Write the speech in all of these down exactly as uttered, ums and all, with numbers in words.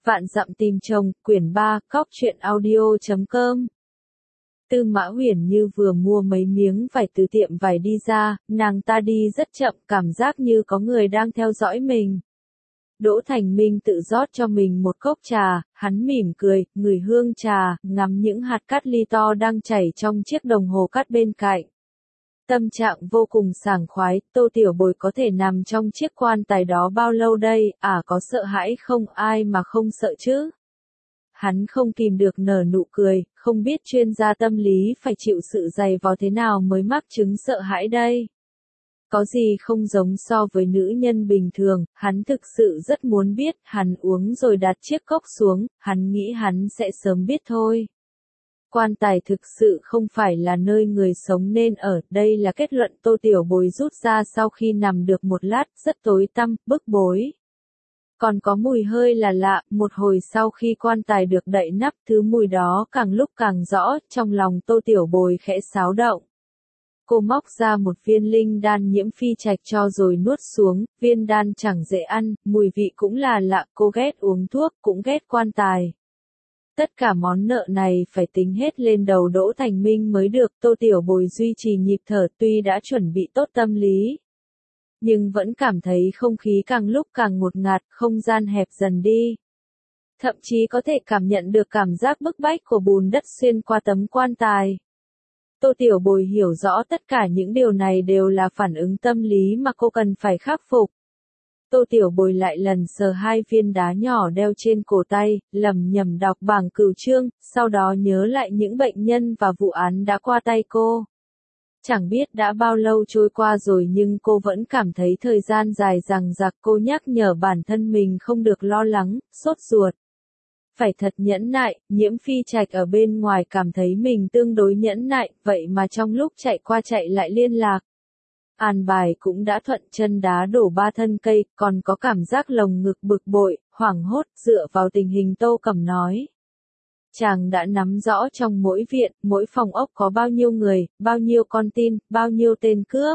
Vạn dặm tìm chồng, quyển ba, cóc truyện audio chấm com. Tư Mã Huyền Như vừa mua mấy miếng vải từ tiệm vải đi ra, nàng ta đi rất chậm, cảm giác như có người đang theo dõi mình. Đỗ Thành Minh tự rót cho mình một cốc trà, hắn mỉm cười, ngửi hương trà, ngắm những hạt cát ly to đang chảy trong chiếc đồng hồ cát bên cạnh. Tâm trạng vô cùng sảng khoái, Tô Tiểu Bồi có thể nằm trong chiếc quan tài đó bao lâu đây, à có sợ hãi không, ai mà không sợ chứ. Hắn không kìm được nở nụ cười, không biết chuyên gia tâm lý phải chịu sự dày vò thế nào mới mắc chứng sợ hãi đây. Có gì không giống so với nữ nhân bình thường, hắn thực sự rất muốn biết, hắn uống rồi đặt chiếc cốc xuống, hắn nghĩ hắn sẽ sớm biết thôi. Quan tài thực sự không phải là nơi người sống nên ở, đây là kết luận Tô Tiểu Bồi rút ra sau khi nằm được một lát, rất tối tăm, bức bối. Còn có mùi hơi là lạ, một hồi sau khi quan tài được đậy nắp, thứ mùi đó càng lúc càng rõ, trong lòng Tô Tiểu Bồi khẽ xáo động. Cô móc ra một viên linh đan nhiễm phi trạch cho rồi nuốt xuống, viên đan chẳng dễ ăn, mùi vị cũng là lạ, cô ghét uống thuốc, cũng ghét quan tài. Tất cả món nợ này phải tính hết lên đầu Đỗ Thành Minh mới được, Tô Tiểu Bồi duy trì nhịp thở tuy đã chuẩn bị tốt tâm lý. Nhưng vẫn cảm thấy không khí càng lúc càng ngột ngạt, không gian hẹp dần đi. Thậm chí có thể cảm nhận được cảm giác bức bách của bùn đất xuyên qua tấm quan tài. Tô Tiểu Bồi hiểu rõ tất cả những điều này đều là phản ứng tâm lý mà cô cần phải khắc phục. Tô Tiểu Bồi lại lần sờ hai viên đá nhỏ đeo trên cổ tay, lẩm nhẩm đọc bảng cửu chương, sau đó nhớ lại những bệnh nhân và vụ án đã qua tay cô. Chẳng biết đã bao lâu trôi qua rồi nhưng cô vẫn cảm thấy thời gian dài dằng dặc, cô nhắc nhở bản thân mình không được lo lắng, sốt ruột. Phải thật nhẫn nại, Nhiễm Phi Trạch ở bên ngoài cảm thấy mình tương đối nhẫn nại, vậy mà trong lúc chạy qua chạy lại liên lạc. An bài cũng đã thuận chân đá đổ ba thân cây, còn có cảm giác lồng ngực bực bội, hoảng hốt, dựa vào tình hình Tô Cẩm nói. Chàng đã nắm rõ trong mỗi viện, mỗi phòng ốc có bao nhiêu người, bao nhiêu con tin, bao nhiêu tên cướp.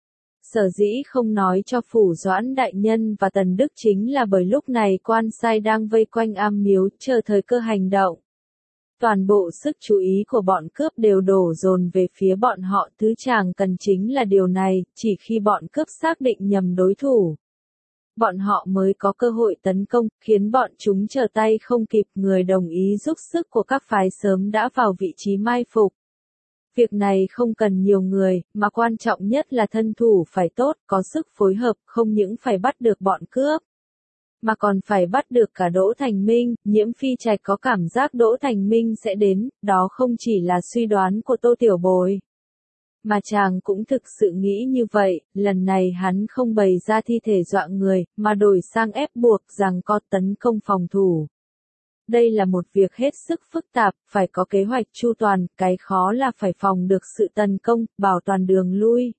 Sở dĩ không nói cho Phủ Doãn đại nhân và Tần Đức chính là bởi lúc này quan sai đang vây quanh am miếu, chờ thời cơ hành động. Toàn bộ sức chú ý của bọn cướp đều đổ dồn về phía bọn họ, thứ chàng cần chính là điều này, chỉ khi bọn cướp xác định nhầm đối thủ. Bọn họ mới có cơ hội tấn công, khiến bọn chúng trở tay không kịp, người đồng ý giúp sức của các phái sớm đã vào vị trí mai phục. Việc này không cần nhiều người, mà quan trọng nhất là thân thủ phải tốt, có sức phối hợp, không những phải bắt được bọn cướp, mà còn phải bắt được cả Đỗ Thành Minh. Nhiễm Phi Trạch có cảm giác Đỗ Thành Minh sẽ đến, đó không chỉ là suy đoán của Tô Tiểu Bồi. Mà chàng cũng thực sự nghĩ như vậy, lần này hắn không bày ra thi thể dọa người, mà đổi sang ép buộc rằng có tấn công phòng thủ. Đây là một việc hết sức phức tạp, phải có kế hoạch chu toàn, cái khó là phải phòng được sự tấn công, bảo toàn đường lui.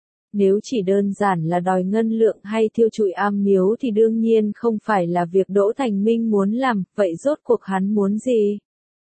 Nếu chỉ đơn giản là đòi ngân lượng hay thiêu trụi am miếu thì đương nhiên không phải là việc Đỗ Thành Minh muốn làm, vậy rốt cuộc hắn muốn gì?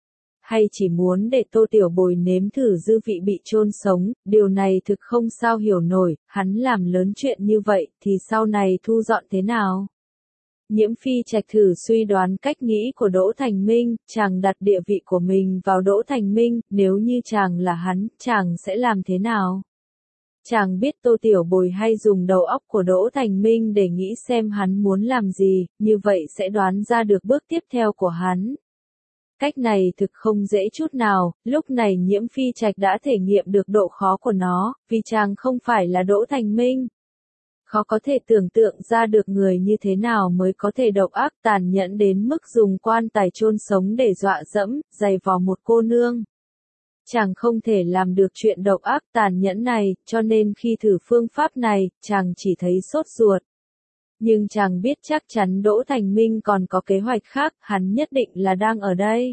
Hay chỉ muốn để Tô Tiểu Bồi nếm thử dư vị bị chôn sống, điều này thực không sao hiểu nổi, hắn làm lớn chuyện như vậy thì sau này thu dọn thế nào? Nhiễm Phi Trạch thử suy đoán cách nghĩ của Đỗ Thành Minh, chàng đặt địa vị của mình vào Đỗ Thành Minh, nếu như chàng là hắn, chàng sẽ làm thế nào? Chàng biết Tô Tiểu Bồi hay dùng đầu óc của Đỗ Thành Minh để nghĩ xem hắn muốn làm gì, như vậy sẽ đoán ra được bước tiếp theo của hắn. Cách này thực không dễ chút nào, lúc này Nhiễm Phi Trạch đã thể nghiệm được độ khó của nó, vì chàng không phải là Đỗ Thành Minh. Khó có thể tưởng tượng ra được người như thế nào mới có thể độc ác tàn nhẫn đến mức dùng quan tài chôn sống để dọa dẫm, giày vò một cô nương. Chàng không thể làm được chuyện độc ác tàn nhẫn này, cho nên khi thử phương pháp này, chàng chỉ thấy sốt ruột. Nhưng chàng biết chắc chắn Đỗ Thành Minh còn có kế hoạch khác, hắn nhất định là đang ở đây.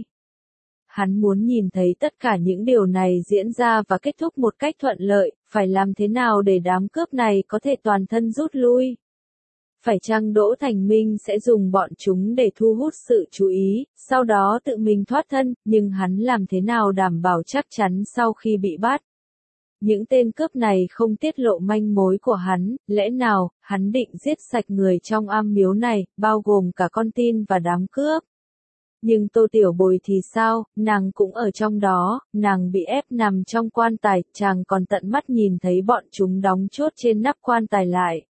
Hắn muốn nhìn thấy tất cả những điều này diễn ra và kết thúc một cách thuận lợi, phải làm thế nào để đám cướp này có thể toàn thân rút lui. Phải chăng Đỗ Thành Minh sẽ dùng bọn chúng để thu hút sự chú ý, sau đó tự mình thoát thân, nhưng hắn làm thế nào đảm bảo chắc chắn sau khi bị bắt? Những tên cướp này không tiết lộ manh mối của hắn, lẽ nào, hắn định giết sạch người trong am miếu này, bao gồm cả con tin và đám cướp? Nhưng Tô Tiểu Bồi thì sao, nàng cũng ở trong đó, nàng bị ép nằm trong quan tài, chàng còn tận mắt nhìn thấy bọn chúng đóng chốt trên nắp quan tài lại.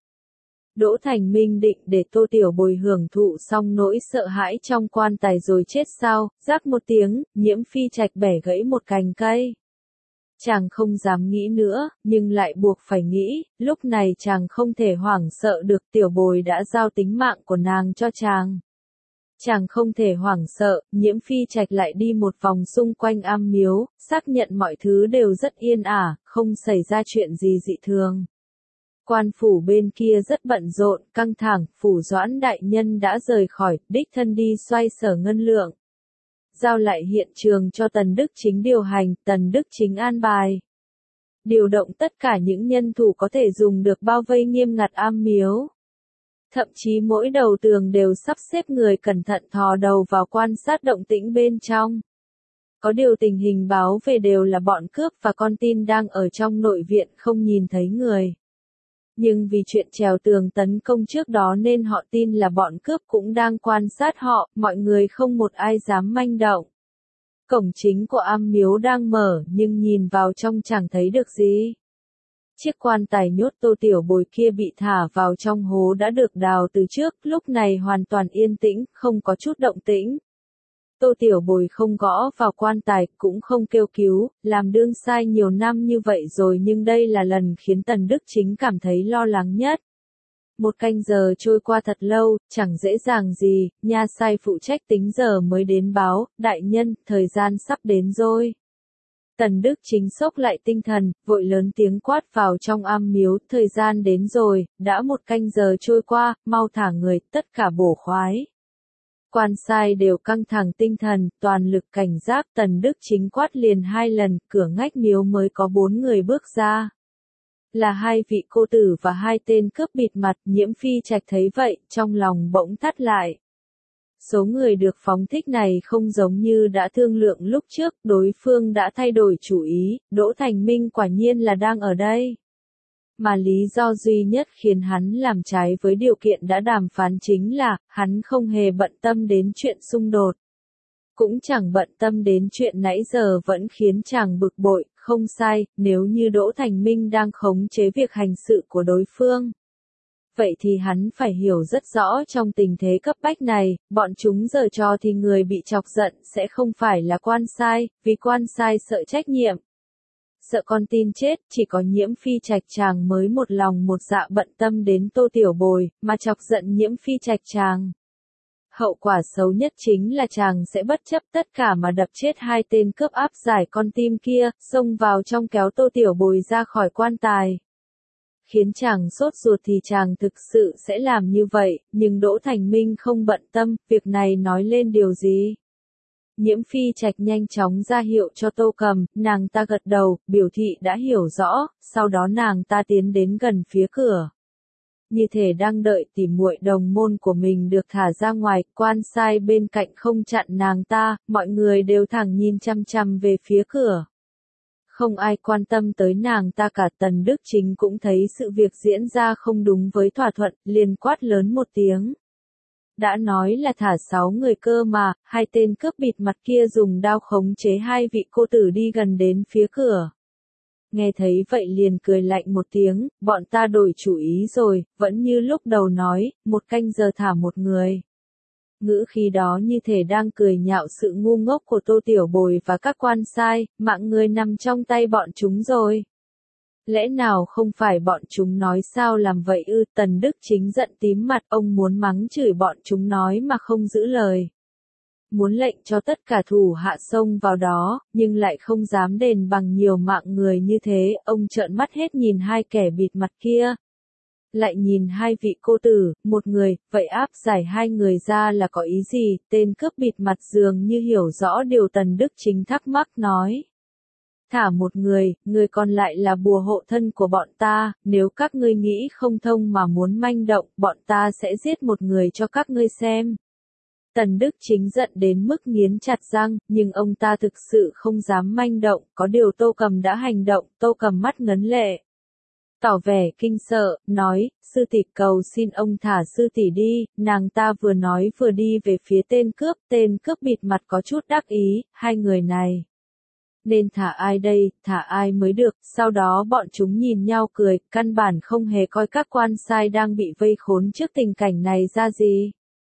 Đỗ Thành Minh định để Tô Tiểu Bồi hưởng thụ xong nỗi sợ hãi trong quan tài rồi chết sao, rắc một tiếng, Nhiễm Phi Trạch bẻ gãy một cành cây. Chàng không dám nghĩ nữa, nhưng lại buộc phải nghĩ, lúc này chàng không thể hoảng sợ được, Tiểu Bồi đã giao tính mạng của nàng cho chàng. Chàng không thể hoảng sợ, Nhiễm Phi Trạch lại đi một vòng xung quanh am miếu, xác nhận mọi thứ đều rất yên ả, không xảy ra chuyện gì dị thường. Quan phủ bên kia rất bận rộn, căng thẳng, phủ Doãn đại nhân đã rời khỏi, đích thân đi xoay sở ngân lượng. Giao lại hiện trường cho Tần Đức Chính điều hành, Tần Đức Chính an bài. Điều động tất cả những nhân thủ có thể dùng được bao vây nghiêm ngặt am miếu. Thậm chí mỗi đầu tường đều sắp xếp người cẩn thận thò đầu vào quan sát động tĩnh bên trong. Có điều tình hình báo về đều là bọn cướp và con tin đang ở trong nội viện không nhìn thấy người. Nhưng vì chuyện trèo tường tấn công trước đó nên họ tin là bọn cướp cũng đang quan sát họ, mọi người không một ai dám manh động. Cổng chính của am miếu đang mở nhưng nhìn vào trong chẳng thấy được gì. Chiếc quan tài nhốt Tô Tiểu Bồi kia bị thả vào trong hố đã được đào từ trước, lúc này hoàn toàn yên tĩnh, không có chút động tĩnh. Tô Tiểu Bồi không gõ vào quan tài, cũng không kêu cứu, làm đương sai nhiều năm như vậy rồi nhưng đây là lần khiến Tần Đức Chính cảm thấy lo lắng nhất. Một canh giờ trôi qua thật lâu, chẳng dễ dàng gì, nha sai phụ trách tính giờ mới đến báo, đại nhân, thời gian sắp đến rồi. Tần Đức Chính sốc lại tinh thần, vội lớn tiếng quát vào trong am miếu, thời gian đến rồi, đã một canh giờ trôi qua, mau thả người, tất cả bổ khoái. Quan sai đều căng thẳng tinh thần, toàn lực cảnh giác, Tần Đức Chính quát liền hai lần, cửa ngách miếu mới có bốn người bước ra. Là hai vị cô tử và hai tên cướp bịt mặt, Nhiễm Phi Trạch thấy vậy, trong lòng bỗng thắt lại. Số người được phóng thích này không giống như đã thương lượng lúc trước, đối phương đã thay đổi chủ ý, Đỗ Thành Minh quả nhiên là đang ở đây. Mà lý do duy nhất khiến hắn làm trái với điều kiện đã đàm phán chính là, hắn không hề bận tâm đến chuyện xung đột. Cũng chẳng bận tâm đến chuyện nãy giờ vẫn khiến chàng bực bội, không sai, nếu như Đỗ Thành Minh đang khống chế việc hành sự của đối phương. Vậy thì hắn phải hiểu rất rõ trong tình thế cấp bách này, bọn chúng giở trò thì người bị chọc giận sẽ không phải là quan sai, vì quan sai sợ trách nhiệm. Sợ con tin chết, chỉ có Nhiễm Phi Trạch chàng mới một lòng một dạ bận tâm đến Tô Tiểu Bồi, mà chọc giận Nhiễm Phi Trạch chàng. Hậu quả xấu nhất chính là chàng sẽ bất chấp tất cả mà đập chết hai tên cướp áp giải con tim kia, xông vào trong kéo Tô Tiểu Bồi ra khỏi quan tài. Khiến chàng sốt ruột thì chàng thực sự sẽ làm như vậy, nhưng Đỗ Thành Minh không bận tâm, việc này nói lên điều gì. Nhiễm Phi Trạch nhanh chóng ra hiệu cho Tô Cầm, nàng ta gật đầu, biểu thị đã hiểu rõ, sau đó nàng ta tiến đến gần phía cửa. Như thể đang đợi tỉ muội đồng môn của mình được thả ra ngoài, quan sai bên cạnh không chặn nàng ta, mọi người đều thẳng nhìn chăm chăm về phía cửa. Không ai quan tâm tới nàng ta cả, Tần Đức Chính cũng thấy sự việc diễn ra không đúng với thỏa thuận, liền quát lớn một tiếng. Đã nói là thả sáu người cơ mà, hai tên cướp bịt mặt kia dùng đao khống chế hai vị cô tử đi gần đến phía cửa. Nghe thấy vậy liền cười lạnh một tiếng, bọn ta đổi chủ ý rồi, vẫn như lúc đầu nói, một canh giờ thả một người. Ngữ khí đó như thể đang cười nhạo sự ngu ngốc của Tô Tiểu Bồi và các quan sai, mạng người nằm trong tay bọn chúng rồi. Lẽ nào không phải bọn chúng nói sao làm vậy ư? Tần Đức Chính giận tím mặt, ông muốn mắng chửi bọn chúng nói mà không giữ lời. Muốn lệnh cho tất cả thủ hạ xông vào đó, nhưng lại không dám đền bằng nhiều mạng người như thế, ông trợn mắt hết nhìn hai kẻ bịt mặt kia. Lại nhìn hai vị cô tử, một người, vậy áp giải hai người ra là có ý gì? Tên cướp bịt mặt dường như hiểu rõ điều Tần Đức Chính thắc mắc nói. Thả một người, người còn lại là bùa hộ thân của bọn ta, nếu các ngươi nghĩ không thông mà muốn manh động, bọn ta sẽ giết một người cho các ngươi xem. Tần Đức Chính giận đến mức nghiến chặt răng, nhưng ông ta thực sự không dám manh động, có điều Tô Cầm đã hành động, Tô Cầm mắt ngấn lệ. tỏ vẻ kinh sợ, nói, sư tỷ cầu xin ông thả sư tỷ đi, nàng ta vừa nói vừa đi về phía tên cướp, tên cướp bịt mặt có chút đắc ý, hai người này. Nên thả ai đây, thả ai mới được, sau đó bọn chúng nhìn nhau cười, căn bản không hề coi các quan sai đang bị vây khốn trước tình cảnh này ra gì.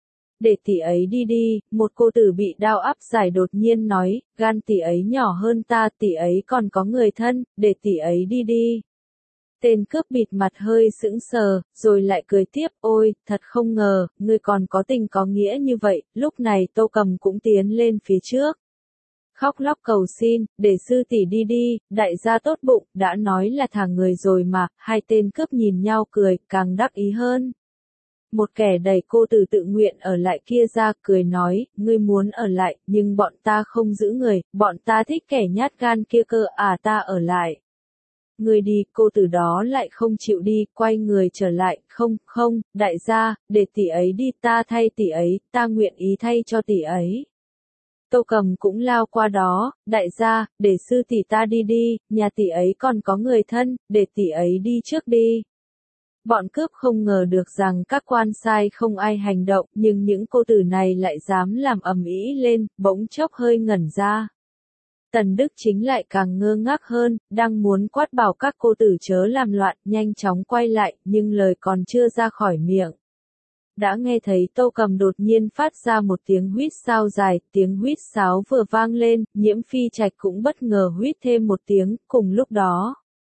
Để tỷ ấy đi đi, một cô tử bị đao áp giải đột nhiên nói, gan tỷ ấy nhỏ hơn ta, tỷ ấy còn có người thân, để tỷ ấy đi đi. Tên cướp bịt mặt hơi sững sờ, rồi lại cười tiếp, ôi, thật không ngờ, ngươi còn có tình có nghĩa như vậy, lúc này Tô Cầm cũng tiến lên phía trước. Khóc lóc cầu xin, để sư tỷ đi đi, đại gia tốt bụng, đã nói là thả người rồi mà, hai tên cướp nhìn nhau cười, càng đắc ý hơn. Một kẻ đẩy cô tử tự nguyện ở lại kia ra, cười nói, ngươi muốn ở lại, nhưng bọn ta không giữ người, bọn ta thích kẻ nhát gan kia cơ, à ta ở lại. Ngươi đi, cô tử đó lại không chịu đi, quay người trở lại, không, không, đại gia, để tỷ ấy đi, ta thay tỷ ấy, ta nguyện ý thay cho tỷ ấy. Tô Cầm cũng lao qua đó, đại gia, để sư tỷ ta đi đi, nhà tỷ ấy còn có người thân, để tỷ ấy đi trước đi. Bọn cướp không ngờ được rằng các quan sai không ai hành động, nhưng những cô tử này lại dám làm ầm ĩ lên, bỗng chốc hơi ngẩn ra. Tần Đức Chính lại càng ngơ ngác hơn, đang muốn quát bảo các cô tử chớ làm loạn, nhanh chóng quay lại, nhưng lời còn chưa ra khỏi miệng. Đã nghe thấy Tô Cầm đột nhiên phát ra một tiếng huýt sáo dài, tiếng huýt sáo vừa vang lên, Nhiễm Phi Trạch cũng bất ngờ huýt thêm một tiếng, cùng lúc đó.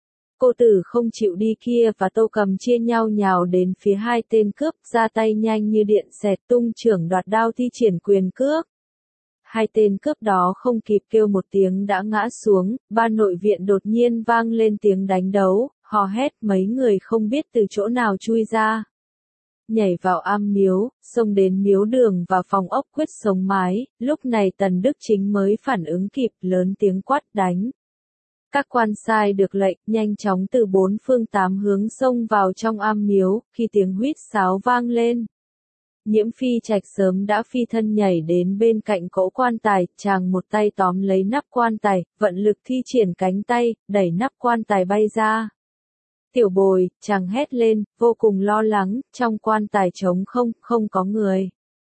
Cô tử không chịu đi kia và Tô Cầm chia nhau nhào đến phía hai tên cướp, ra tay nhanh như điện xẹt tung chưởng đoạt đao thi triển quyền cước. Hai tên cướp đó không kịp kêu một tiếng đã ngã xuống, ba nội viện đột nhiên vang lên tiếng đánh đấu, hò hét mấy người không biết từ chỗ nào chui ra. Nhảy vào am miếu, xông đến miếu đường và phòng ốc quyết sống mái, lúc này Tần Đức Chính mới phản ứng kịp lớn tiếng quát đánh. Các quan sai được lệnh, nhanh chóng từ bốn phương tám hướng xông vào trong am miếu, khi tiếng huýt sáo vang lên. Nhiễm Phi Trạch sớm đã phi thân nhảy đến bên cạnh cỗ quan tài, chàng một tay tóm lấy nắp quan tài, vận lực thi triển cánh tay, đẩy nắp quan tài bay ra. Tiểu Bồi, chàng hét lên, vô cùng lo lắng, trong quan tài trống không, không có người.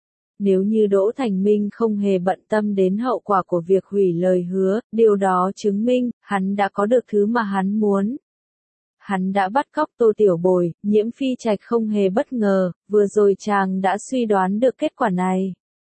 Nếu như Đỗ Thành Minh không hề bận tâm đến hậu quả của việc hủy lời hứa, điều đó chứng minh, hắn đã có được thứ mà hắn muốn. Hắn đã bắt cóc Tô Tiểu Bồi, Nhiễm Phi Trạch không hề bất ngờ, vừa rồi chàng đã suy đoán được kết quả này.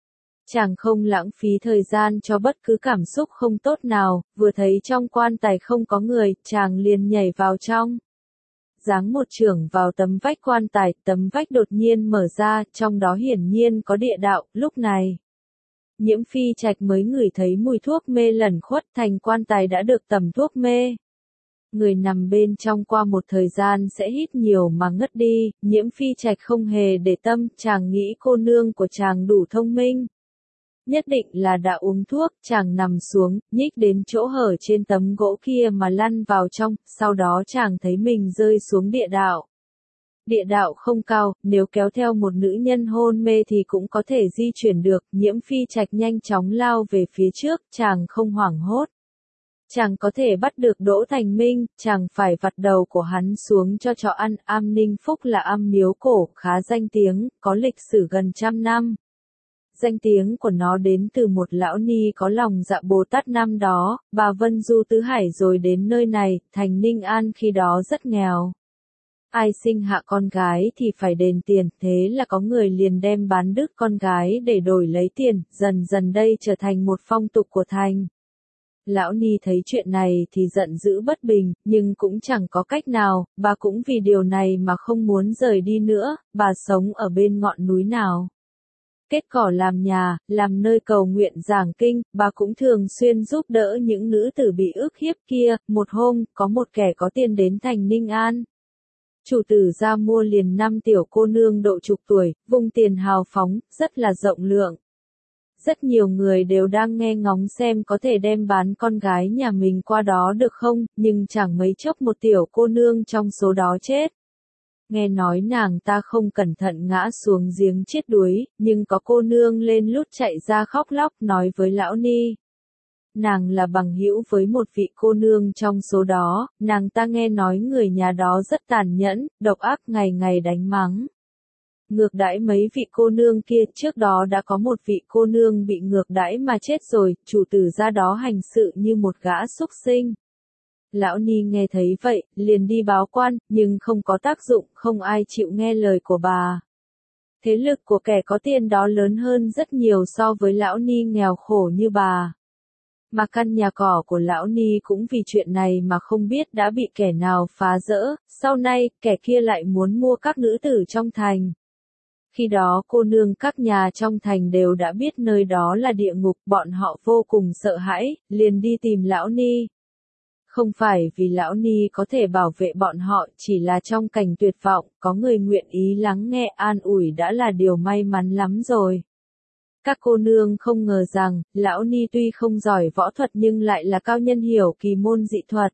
Chàng không lãng phí thời gian cho bất cứ cảm xúc không tốt nào, vừa thấy trong quan tài không có người, chàng liền nhảy vào trong. Giáng một chưởng vào tấm vách quan tài, tấm vách đột nhiên mở ra, trong đó hiển nhiên có địa đạo, lúc này. Nhiễm Phi Trạch mới ngửi thấy mùi thuốc mê lẩn khuất, thành quan tài đã được tẩm thuốc mê. Người nằm bên trong qua một thời gian sẽ hít nhiều mà ngất đi, Nhiễm Phi Trạch không hề để tâm, chàng nghĩ cô nương của chàng đủ thông minh. Nhất định là đã uống thuốc, chàng nằm xuống, nhích đến chỗ hở trên tấm gỗ kia mà lăn vào trong, sau đó chàng thấy mình rơi xuống địa đạo. Địa đạo không cao, nếu kéo theo một nữ nhân hôn mê thì cũng có thể di chuyển được, Nhiễm Phi Trạch nhanh chóng lao về phía trước, chàng không hoảng hốt. Chàng có thể bắt được Đỗ Thành Minh, chàng phải vặt đầu của hắn xuống cho chó ăn, am Ninh Phúc là am miếu cổ, khá danh tiếng, có lịch sử gần trăm năm. Danh tiếng của nó đến từ một lão ni có lòng dạ Bồ Tát năm đó, bà Vân Du tứ hải rồi đến nơi này, thành Ninh An khi đó rất nghèo. Ai sinh hạ con gái thì phải đền tiền, thế là có người liền đem bán đứt con gái để đổi lấy tiền, dần dần đây trở thành một phong tục của thành. Lão ni thấy chuyện này thì giận dữ bất bình, nhưng cũng chẳng có cách nào, bà cũng vì điều này mà không muốn rời đi nữa, bà sống ở bên ngọn núi nào. Kết cỏ làm nhà, làm nơi cầu nguyện giảng kinh, bà cũng thường xuyên giúp đỡ những nữ tử bị ức hiếp kia. Một hôm, có một kẻ có tiền đến thành Ninh An. Chủ tử ra mua liền năm tiểu cô nương độ chục tuổi, vung tiền hào phóng, rất là rộng lượng. Rất nhiều người đều đang nghe ngóng xem có thể đem bán con gái nhà mình qua đó được không, nhưng chẳng mấy chốc một tiểu cô nương trong số đó chết. Nghe nói nàng ta không cẩn thận ngã xuống giếng chết đuối, nhưng có cô nương lên lút chạy ra khóc lóc nói với lão ni. Nàng là bằng hữu với một vị cô nương trong số đó, nàng ta nghe nói người nhà đó rất tàn nhẫn, độc ác ngày ngày đánh mắng. Ngược đãi mấy vị cô nương kia, trước đó đã có một vị cô nương bị ngược đãi mà chết rồi, chủ tử ra đó hành sự như một gã súc sinh. Lão Ni nghe thấy vậy, liền đi báo quan, nhưng không có tác dụng, không ai chịu nghe lời của bà. Thế lực của kẻ có tiền đó lớn hơn rất nhiều so với Lão Ni nghèo khổ như bà. Mà căn nhà cỏ của Lão Ni cũng vì chuyện này mà không biết đã bị kẻ nào phá rỡ, sau này, kẻ kia lại muốn mua các nữ tử trong thành. Khi đó cô nương các nhà trong thành đều đã biết nơi đó là địa ngục, bọn họ vô cùng sợ hãi, liền đi tìm Lão Ni. Không phải vì Lão Ni có thể bảo vệ bọn họ, chỉ là trong cảnh tuyệt vọng, có người nguyện ý lắng nghe an ủi đã là điều may mắn lắm rồi. Các cô nương không ngờ rằng, Lão Ni tuy không giỏi võ thuật nhưng lại là cao nhân hiểu kỳ môn dị thuật.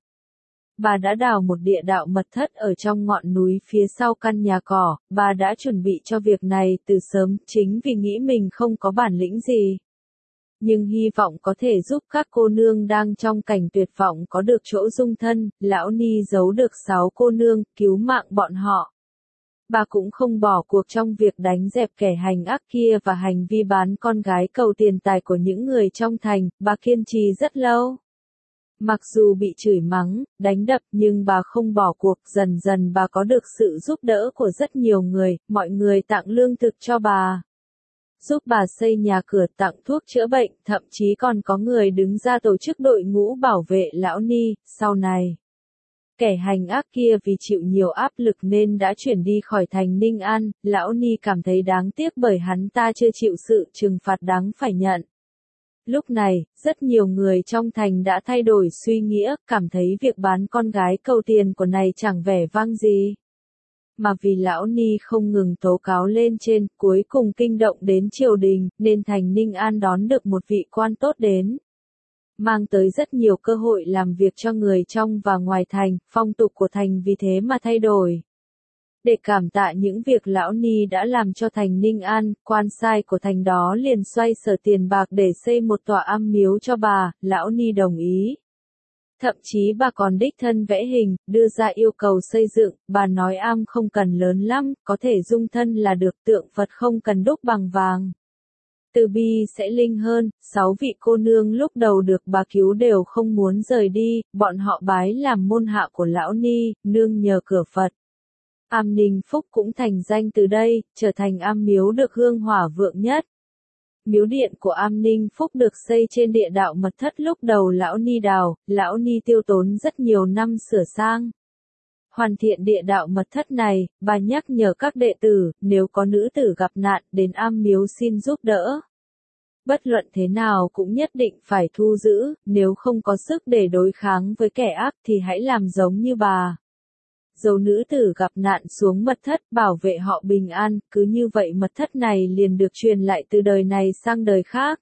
Bà đã đào một địa đạo mật thất ở trong ngọn núi phía sau căn nhà cỏ, bà đã chuẩn bị cho việc này từ sớm, chính vì nghĩ mình không có bản lĩnh gì. Nhưng hy vọng có thể giúp các cô nương đang trong cảnh tuyệt vọng có được chỗ dung thân, Lão Ni giấu được sáu cô nương, cứu mạng bọn họ. Bà cũng không bỏ cuộc trong việc đánh dẹp kẻ hành ác kia và hành vi bán con gái cầu tiền tài của những người trong thành, bà kiên trì rất lâu. Mặc dù bị chửi mắng, đánh đập nhưng bà không bỏ cuộc, dần dần bà có được sự giúp đỡ của rất nhiều người, mọi người tặng lương thực cho bà. Giúp bà xây nhà cửa, tặng thuốc chữa bệnh, thậm chí còn có người đứng ra tổ chức đội ngũ bảo vệ Lão Ni. Sau này, kẻ hành ác kia vì chịu nhiều áp lực nên đã chuyển đi khỏi thành Ninh An, Lão Ni cảm thấy đáng tiếc bởi hắn ta chưa chịu sự trừng phạt đáng phải nhận. Lúc này, rất nhiều người trong thành đã thay đổi suy nghĩa, cảm thấy việc bán con gái cầu tiền của này chẳng vẻ vang gì. Mà vì Lão Ni không ngừng tố cáo lên trên, cuối cùng kinh động đến triều đình, nên thành Ninh An đón được một vị quan tốt đến. Mang tới rất nhiều cơ hội làm việc cho người trong và ngoài thành, phong tục của thành vì thế mà thay đổi. Để cảm tạ những việc Lão Ni đã làm cho thành Ninh An, quan sai của thành đó liền xoay sở tiền bạc để xây một tòa am miếu cho bà, Lão Ni đồng ý. Thậm chí bà còn đích thân vẽ hình, đưa ra yêu cầu xây dựng, bà nói am không cần lớn lắm, có thể dung thân là được, tượng Phật không cần đúc bằng vàng. Từ bi sẽ linh hơn, sáu vị cô nương lúc đầu được bà cứu đều không muốn rời đi, bọn họ bái làm môn hạ của Lão Ni, nương nhờ cửa Phật. Am Ninh Phúc cũng thành danh từ đây, trở thành am miếu được hương hỏa vượng nhất. Miếu điện của Am Ninh Phúc được xây trên địa đạo mật thất lúc đầu Lão Ni đào, Lão Ni tiêu tốn rất nhiều năm sửa sang. Hoàn thiện địa đạo mật thất này, bà nhắc nhở các đệ tử, nếu có nữ tử gặp nạn, đến am miếu xin giúp đỡ. Bất luận thế nào cũng nhất định phải thu giữ, nếu không có sức để đối kháng với kẻ ác thì hãy làm giống như bà. Dấu nữ tử gặp nạn xuống mật thất, bảo vệ họ bình an, cứ như vậy mật thất này liền được truyền lại từ đời này sang đời khác.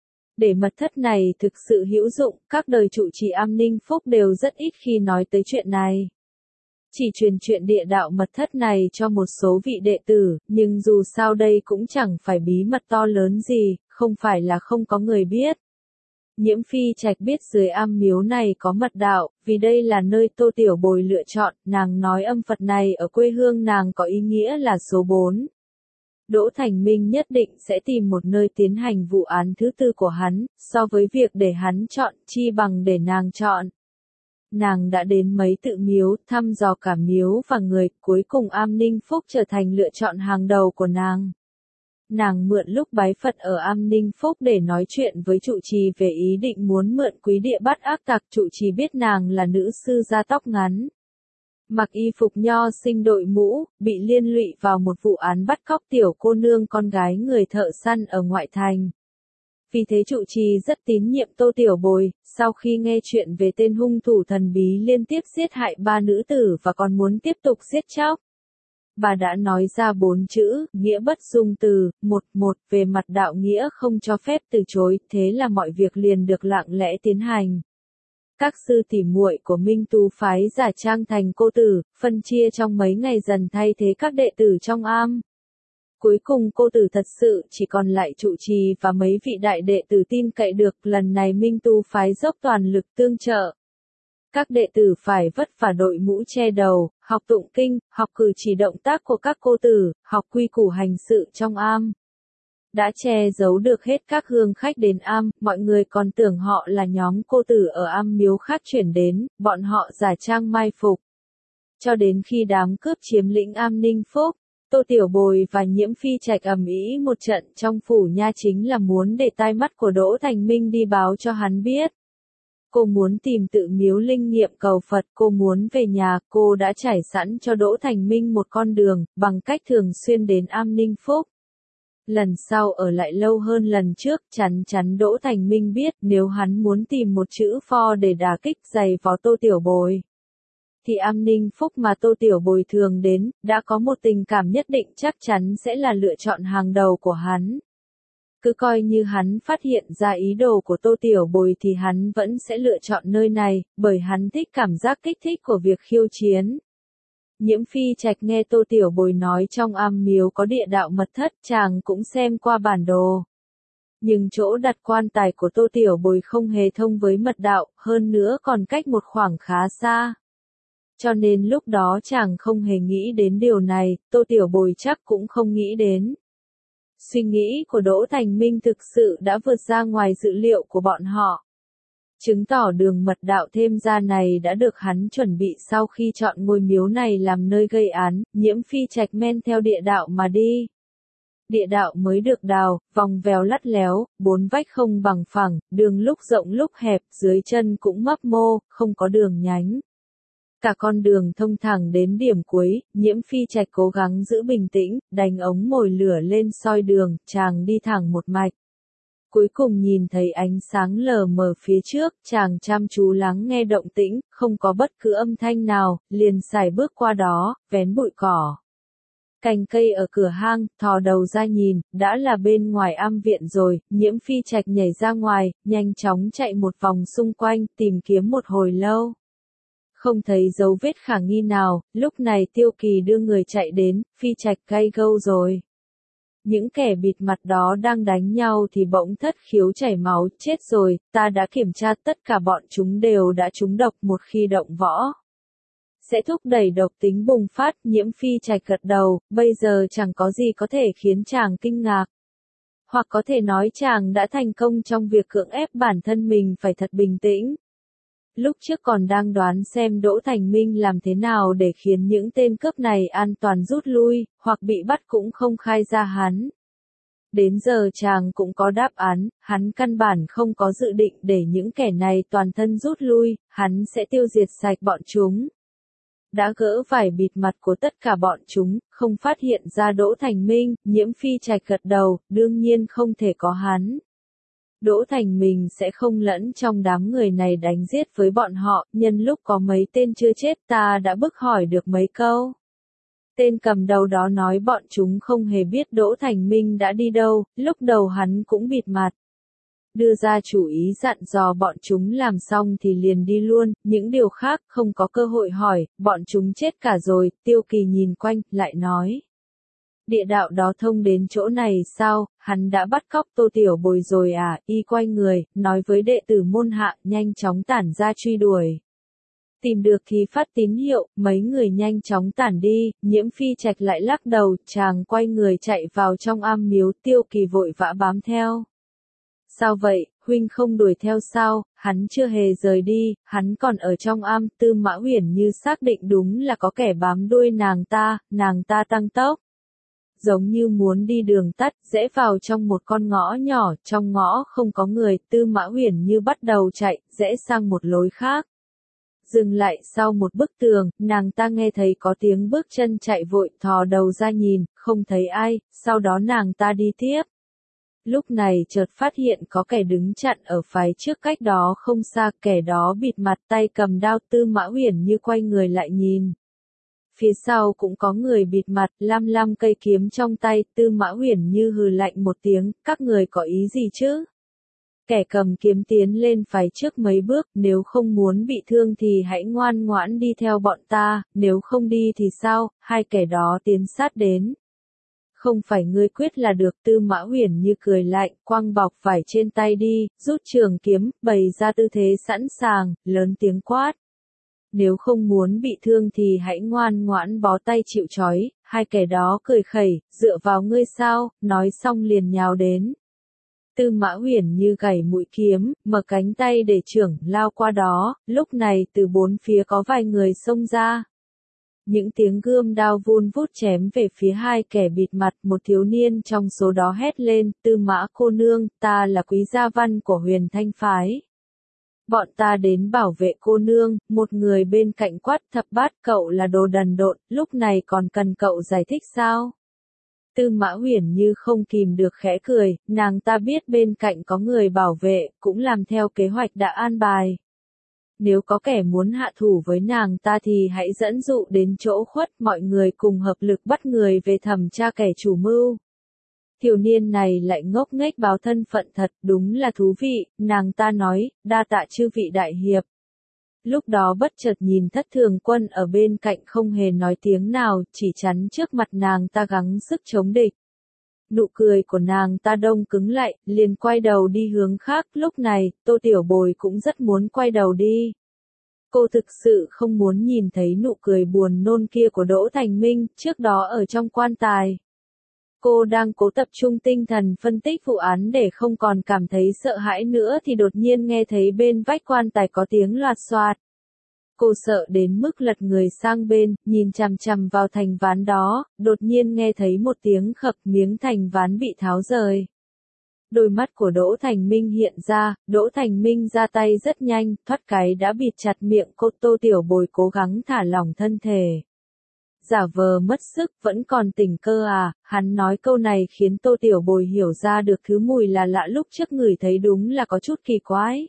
Để mật thất này thực sự hữu dụng, các đời trụ trì Am Ninh Phúc đều rất ít khi nói tới chuyện này. Chỉ truyền chuyện địa đạo mật thất này cho một số vị đệ tử, nhưng dù sao đây cũng chẳng phải bí mật to lớn gì, không phải là không có người biết. Nhiễm Phi Trạch biết dưới am miếu này có mật đạo, vì đây là nơi Tô Tiểu Bồi lựa chọn, nàng nói âm Phật này ở quê hương nàng có ý nghĩa là số bốn. Đỗ Thành Minh nhất định sẽ tìm một nơi tiến hành vụ án thứ tư của hắn, so với việc để hắn chọn, chi bằng để nàng chọn. Nàng đã đến mấy tự miếu, thăm dò cả miếu và người, cuối cùng Am Ninh Phúc trở thành lựa chọn hàng đầu của nàng. Nàng mượn lúc bái Phật ở Am Ninh Phúc để nói chuyện với trụ trì về ý định muốn mượn quý địa bắt ác tặc, trụ trì biết nàng là nữ sư da tóc ngắn. Mặc y phục nho sinh đội mũ, bị liên lụy vào một vụ án bắt cóc tiểu cô nương con gái người thợ săn ở ngoại thành. Vì thế trụ trì rất tín nhiệm Tô Tiểu Bồi, sau khi nghe chuyện về tên hung thủ thần bí liên tiếp giết hại ba nữ tử và còn muốn tiếp tục giết chóc. Bà đã nói ra bốn chữ, nghĩa bất dung từ, một một, về mặt đạo nghĩa không cho phép từ chối, thế là mọi việc liền được lặng lẽ tiến hành. Các sư tỉ muội của Minh Tu phái giả trang thành cô tử, phân chia trong mấy ngày dần thay thế các đệ tử trong am. Cuối cùng cô tử thật sự chỉ còn lại trụ trì và mấy vị đại đệ tử tin cậy được, lần này Minh Tu phái dốc toàn lực tương trợ. Các đệ tử phải vất vả đội mũ che đầu, học tụng kinh, học cử chỉ động tác của các cô tử, học quy củ hành sự trong am. Đã che giấu được hết các hương khách đến am, mọi người còn tưởng họ là nhóm cô tử ở am miếu khác chuyển đến, bọn họ giả trang mai phục. Cho đến khi đám cướp chiếm lĩnh am Ninh Phúc, Tô Tiểu Bồi và Nhiễm Phi Trạch ầm ĩ một trận trong phủ nha chính là muốn để tai mắt của Đỗ Thành Minh đi báo cho hắn biết. Cô muốn tìm tự miếu linh nghiệm cầu Phật, cô muốn về nhà, cô đã trải sẵn cho Đỗ Thành Minh một con đường, bằng cách thường xuyên đến am Ninh Phúc. Lần sau ở lại lâu hơn lần trước, chắn chắn Đỗ Thành Minh biết nếu hắn muốn tìm một chữ pho để đả kích giày vò Tô Tiểu Bồi. Thì am Ninh Phúc mà Tô Tiểu Bồi thường đến, đã có một tình cảm nhất định chắc chắn sẽ là lựa chọn hàng đầu của hắn. Cứ coi như hắn phát hiện ra ý đồ của Tô Tiểu Bồi thì hắn vẫn sẽ lựa chọn nơi này, bởi hắn thích cảm giác kích thích của việc khiêu chiến. Nhiễm Phi Trạch nghe Tô Tiểu Bồi nói trong am miếu có địa đạo mật thất, chàng cũng xem qua bản đồ. Nhưng chỗ đặt quan tài của Tô Tiểu Bồi không hề thông với mật đạo, hơn nữa còn cách một khoảng khá xa. Cho nên lúc đó chàng không hề nghĩ đến điều này, Tô Tiểu Bồi chắc cũng không nghĩ đến. Suy nghĩ của Đỗ Thành Minh thực sự đã vượt ra ngoài dự liệu của bọn họ. Chứng tỏ đường mật đạo thêm ra này đã được hắn chuẩn bị sau khi chọn ngôi miếu này làm nơi gây án, Nhiễm Phi Trạch men theo địa đạo mà đi. Địa đạo mới được đào, vòng vèo lắt léo, bốn vách không bằng phẳng, đường lúc rộng lúc hẹp, dưới chân cũng mấp mô, không có đường nhánh. Cả con đường thông thẳng đến điểm cuối, Nhiễm Phi Trạch cố gắng giữ bình tĩnh, đánh ống mồi lửa lên soi đường, chàng đi thẳng một mạch. Cuối cùng nhìn thấy ánh sáng lờ mờ phía trước, chàng chăm chú lắng nghe động tĩnh, không có bất cứ âm thanh nào, liền sải bước qua đó, vén bụi cỏ. Cành cây ở cửa hang, thò đầu ra nhìn, đã là bên ngoài am viện rồi, Nhiễm Phi Trạch nhảy ra ngoài, nhanh chóng chạy một vòng xung quanh, tìm kiếm một hồi lâu. Không thấy dấu vết khả nghi nào, lúc này Tiêu Kỳ đưa người chạy đến, Phi Trạch gay gâu rồi. Những kẻ bịt mặt đó đang đánh nhau thì bỗng thất khiếu chảy máu, chết rồi, ta đã kiểm tra tất cả bọn chúng đều đã trúng độc một khi động võ. Sẽ thúc đẩy độc tính bùng phát, Nhiễm Phi Trạch gật đầu, bây giờ chẳng có gì có thể khiến chàng kinh ngạc. Hoặc có thể nói chàng đã thành công trong việc cưỡng ép bản thân mình phải thật bình tĩnh. Lúc trước còn đang đoán xem Đỗ Thành Minh làm thế nào để khiến những tên cướp này an toàn rút lui, hoặc bị bắt cũng không khai ra hắn. Đến giờ chàng cũng có đáp án, hắn căn bản không có dự định để những kẻ này toàn thân rút lui, hắn sẽ tiêu diệt sạch bọn chúng. Đã gỡ vải bịt mặt của tất cả bọn chúng, không phát hiện ra Đỗ Thành Minh, Nhiễm Phi Trạch gật đầu, đương nhiên không thể có hắn. Đỗ Thành Minh sẽ không lẫn trong đám người này đánh giết với bọn họ, nhân lúc có mấy tên chưa chết ta đã bức hỏi được mấy câu. Tên cầm đầu đó nói bọn chúng không hề biết Đỗ Thành Minh đã đi đâu, lúc đầu hắn cũng bịt mặt. Đưa ra chủ ý dặn dò bọn chúng làm xong thì liền đi luôn, những điều khác không có cơ hội hỏi, bọn chúng chết cả rồi, Tiêu Kỳ nhìn quanh, lại nói. Địa đạo đó thông đến chỗ này sao, hắn đã bắt cóc Tô Tiểu Bồi rồi à, y quay người, nói với đệ tử môn hạ, nhanh chóng tản ra truy đuổi. Tìm được thì phát tín hiệu, mấy người nhanh chóng tản đi, Nhiễm Phi Trạch lại lắc đầu, chàng quay người chạy vào trong am miếu, Tiêu Kỳ vội vã bám theo. Sao vậy, huynh không đuổi theo sao, hắn chưa hề rời đi, hắn còn ở trong am, Tư Mã Uyển Như xác định đúng là có kẻ bám đuôi nàng ta, nàng ta tăng tốc. Giống như muốn đi đường tắt, rẽ vào trong một con ngõ nhỏ, trong ngõ không có người, Tư Mã Uyển Như bắt đầu chạy, rẽ sang một lối khác. Dừng lại sau một bức tường, nàng ta nghe thấy có tiếng bước chân chạy vội, thò đầu ra nhìn, không thấy ai, sau đó nàng ta đi tiếp. Lúc này chợt phát hiện có kẻ đứng chặn ở phái trước cách đó không xa, kẻ đó bịt mặt tay cầm đao, Tư Mã Uyển Như quay người lại nhìn. Phía sau cũng có người bịt mặt, lam lam cây kiếm trong tay, Tư Mã Uyển Như hừ lạnh một tiếng, các người có ý gì chứ? Kẻ cầm kiếm tiến lên phái trước mấy bước, nếu không muốn bị thương thì hãy ngoan ngoãn đi theo bọn ta, nếu không đi thì sao, hai kẻ đó tiến sát đến. Không phải ngươi quyết là được. Tư Mã Uyển Như cười lạnh, quăng bọc vải trên tay đi, rút trường kiếm, bày ra tư thế sẵn sàng, lớn tiếng quát. Nếu không muốn bị thương thì hãy ngoan ngoãn bó tay chịu trói. Hai kẻ đó cười khẩy, dựa vào ngươi sao, nói xong liền nhào đến. Tư Mã Uyển Như gảy mũi kiếm, mở cánh tay để trưởng lao qua đó, lúc này từ bốn phía có vài người xông ra. Những tiếng gươm đao vun vút chém về phía hai kẻ bịt mặt, một thiếu niên trong số đó hét lên, Tư Mã cô nương, ta là Quý Gia Văn của Huyền Thanh Phái. Bọn ta đến bảo vệ cô nương, một người bên cạnh quát thập bát, cậu là đồ đần độn, lúc này còn cần cậu giải thích sao? Tư Mã Uyển Như không kìm được khẽ cười, nàng ta biết bên cạnh có người bảo vệ, cũng làm theo kế hoạch đã an bài. Nếu có kẻ muốn hạ thủ với nàng ta thì hãy dẫn dụ đến chỗ khuất, mọi người cùng hợp lực bắt người về thẩm tra kẻ chủ mưu. Thiếu niên này lại ngốc nghếch báo thân phận thật, đúng là thú vị, nàng ta nói, đa tạ chư vị đại hiệp. Lúc đó bất chợt nhìn Thất Thường Quân ở bên cạnh không hề nói tiếng nào, chỉ chắn trước mặt nàng ta gắng sức chống địch. Nụ cười của nàng ta đông cứng lại, liền quay đầu đi hướng khác, lúc này, Tô Tiểu Bồi cũng rất muốn quay đầu đi. Cô thực sự không muốn nhìn thấy nụ cười buồn nôn kia của Đỗ Thành Minh, trước đó ở trong quan tài. Cô đang cố tập trung tinh thần phân tích vụ án để không còn cảm thấy sợ hãi nữa thì đột nhiên nghe thấy bên vách quan tài có tiếng loạt xoạt. Cô sợ đến mức lật người sang bên, nhìn chằm chằm vào thành ván đó, đột nhiên nghe thấy một tiếng khập, miếng thành ván bị tháo rời. Đôi mắt của Đỗ Thành Minh hiện ra, Đỗ Thành Minh ra tay rất nhanh, thoát cái đã bịt chặt miệng cô. Tô Tiểu Bồi cố gắng thả lỏng thân thể. Giả vờ mất sức, vẫn còn tỉnh cơ à, hắn nói câu này khiến Tô Tiểu Bồi hiểu ra được thứ mùi là lạ lúc trước ngửi thấy đúng là có chút kỳ quái.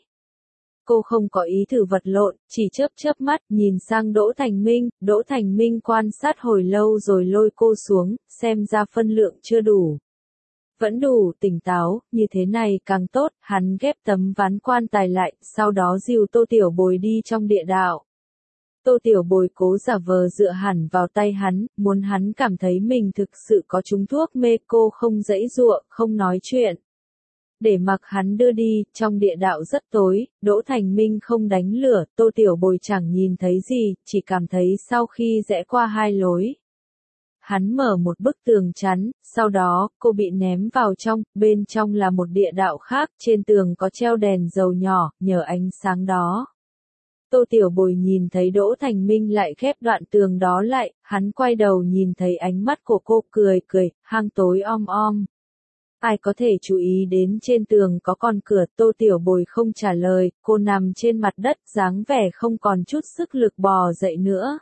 Cô không có ý thử vật lộn, chỉ chớp chớp mắt, nhìn sang Đỗ Thành Minh, Đỗ Thành Minh quan sát hồi lâu rồi lôi cô xuống, xem ra phân lượng chưa đủ. Vẫn đủ, tỉnh táo, như thế này càng tốt, hắn ghép tấm ván quan tài lại, sau đó dìu Tô Tiểu Bồi đi trong địa đạo. Tô Tiểu Bồi cố giả vờ dựa hẳn vào tay hắn, muốn hắn cảm thấy mình thực sự có trúng thuốc mê, cô không giãy giụa, không nói chuyện. Để mặc hắn đưa đi, trong địa đạo rất tối, Đỗ Thành Minh không đánh lửa, Tô Tiểu Bồi chẳng nhìn thấy gì, chỉ cảm thấy sau khi rẽ qua hai lối. Hắn mở một bức tường chắn, sau đó, cô bị ném vào trong, bên trong là một địa đạo khác, trên tường có treo đèn dầu nhỏ, nhờ ánh sáng đó. Tô Tiểu Bồi nhìn thấy Đỗ Thành Minh lại khép đoạn tường đó lại, hắn quay đầu nhìn thấy ánh mắt của cô cười cười, hang tối om om. Ai có thể chú ý đến trên tường có con cửa, Tô Tiểu Bồi không trả lời, cô nằm trên mặt đất, dáng vẻ không còn chút sức lực bò dậy nữa.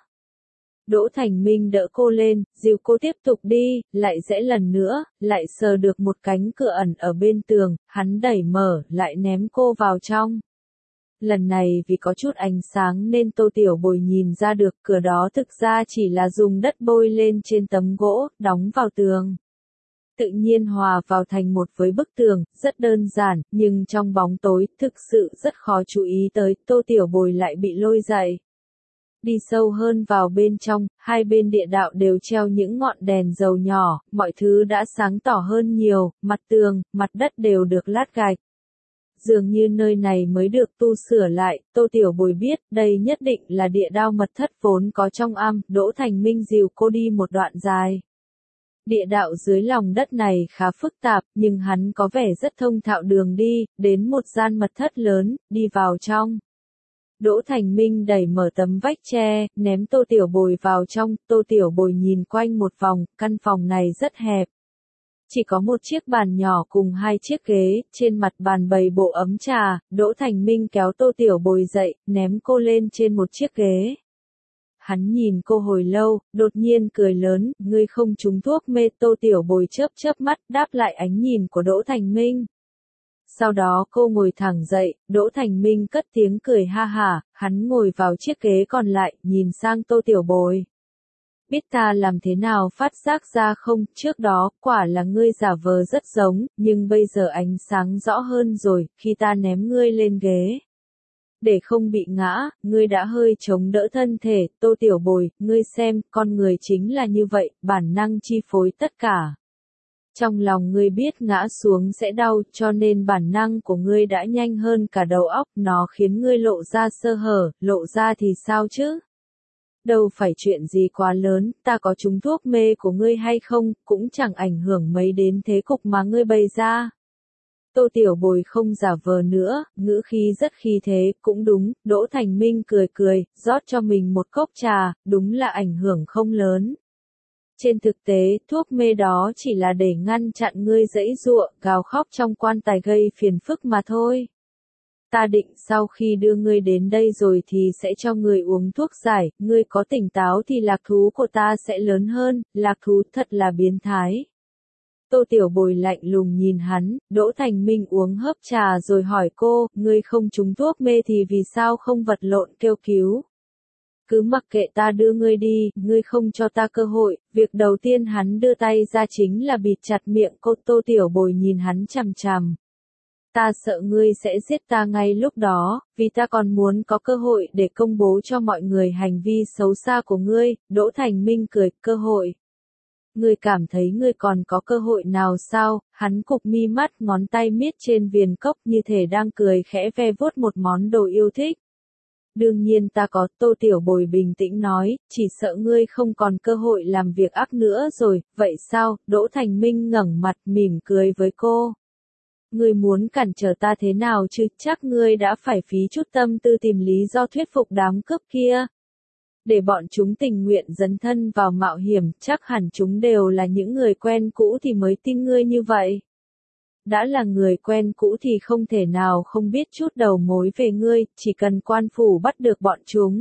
Đỗ Thành Minh đỡ cô lên, dìu cô tiếp tục đi, lại rẽ lần nữa, lại sờ được một cánh cửa ẩn ở bên tường, hắn đẩy mở, lại ném cô vào trong. Lần này vì có chút ánh sáng nên Tô Tiểu Bồi nhìn ra được cửa đó thực ra chỉ là dùng đất bôi lên trên tấm gỗ, đóng vào tường. Tự nhiên hòa vào thành một với bức tường, rất đơn giản, nhưng trong bóng tối, thực sự rất khó chú ý tới, Tô Tiểu Bồi lại bị lôi dậy. Đi sâu hơn vào bên trong, hai bên địa đạo đều treo những ngọn đèn dầu nhỏ, mọi thứ đã sáng tỏ hơn nhiều, mặt tường, mặt đất đều được lát gạch. Dường như nơi này mới được tu sửa lại, Tô Tiểu Bồi biết, đây nhất định là địa đạo mật thất vốn có trong am, Đỗ Thành Minh dìu cô đi một đoạn dài. Địa đạo dưới lòng đất này khá phức tạp, nhưng hắn có vẻ rất thông thạo đường đi, đến một gian mật thất lớn, đi vào trong. Đỗ Thành Minh đẩy mở tấm vách tre, ném Tô Tiểu Bồi vào trong, Tô Tiểu Bồi nhìn quanh một vòng, căn phòng này rất hẹp. Chỉ có một chiếc bàn nhỏ cùng hai chiếc ghế, trên mặt bàn bày bộ ấm trà, Đỗ Thành Minh kéo Tô Tiểu Bồi dậy, ném cô lên trên một chiếc ghế. Hắn nhìn cô hồi lâu, đột nhiên cười lớn, ngươi không trúng thuốc mê. Tô Tiểu Bồi chớp chớp mắt, đáp lại ánh nhìn của Đỗ Thành Minh. Sau đó cô ngồi thẳng dậy, Đỗ Thành Minh cất tiếng cười ha hả, hắn ngồi vào chiếc ghế còn lại, nhìn sang Tô Tiểu Bồi. Biết ta làm thế nào phát giác ra không, trước đó, quả là ngươi giả vờ rất giống, nhưng bây giờ ánh sáng rõ hơn rồi, khi ta ném ngươi lên ghế. Để không bị ngã, ngươi đã hơi chống đỡ thân thể, Tô Tiểu Bồi, ngươi xem, con người chính là như vậy, bản năng chi phối tất cả. Trong lòng ngươi biết ngã xuống sẽ đau, cho nên bản năng của ngươi đã nhanh hơn cả đầu óc, nó khiến ngươi lộ ra sơ hở, lộ ra thì sao chứ? Đâu phải chuyện gì quá lớn, ta có trúng thuốc mê của ngươi hay không, cũng chẳng ảnh hưởng mấy đến thế cục mà ngươi bày ra. Tô Tiểu Bồi không giả vờ nữa, ngữ khí rất khí thế, cũng đúng, Đỗ Thành Minh cười cười, rót cho mình một cốc trà, đúng là ảnh hưởng không lớn. Trên thực tế, thuốc mê đó chỉ là để ngăn chặn ngươi giãy giụa, gào khóc trong quan tài gây phiền phức mà thôi. Ta định sau khi đưa ngươi đến đây rồi thì sẽ cho ngươi uống thuốc giải, ngươi có tỉnh táo thì lạc thú của ta sẽ lớn hơn, lạc thú thật là biến thái. Tô Tiểu Bồi lạnh lùng nhìn hắn, Đỗ Thành Minh uống hớp trà rồi hỏi cô, ngươi không trúng thuốc mê thì vì sao không vật lộn kêu cứu? Cứ mặc kệ ta đưa ngươi đi, ngươi không cho ta cơ hội, việc đầu tiên hắn đưa tay ra chính là bịt chặt miệng cô. Tô Tiểu Bồi nhìn hắn chằm chằm. Ta sợ ngươi sẽ giết ta ngay lúc đó, vì ta còn muốn có cơ hội để công bố cho mọi người hành vi xấu xa của ngươi. Đỗ Thành Minh cười, cơ hội. Ngươi cảm thấy ngươi còn có cơ hội nào sao? Hắn cụp mi mắt, ngón tay miết trên viền cốc như thể đang cười khẽ ve vuốt một món đồ yêu thích. Đương nhiên ta có, Tô Tiểu Bồi bình tĩnh nói, chỉ sợ ngươi không còn cơ hội làm việc ác nữa rồi, vậy sao? Đỗ Thành Minh ngẩng mặt mỉm cười với cô. Ngươi muốn cản trở ta thế nào chứ, chắc ngươi đã phải phí chút tâm tư tìm lý do thuyết phục đám cướp kia. Để bọn chúng tình nguyện dấn thân vào mạo hiểm, chắc hẳn chúng đều là những người quen cũ thì mới tin ngươi như vậy. Đã là người quen cũ thì không thể nào không biết chút đầu mối về ngươi, chỉ cần quan phủ bắt được bọn chúng.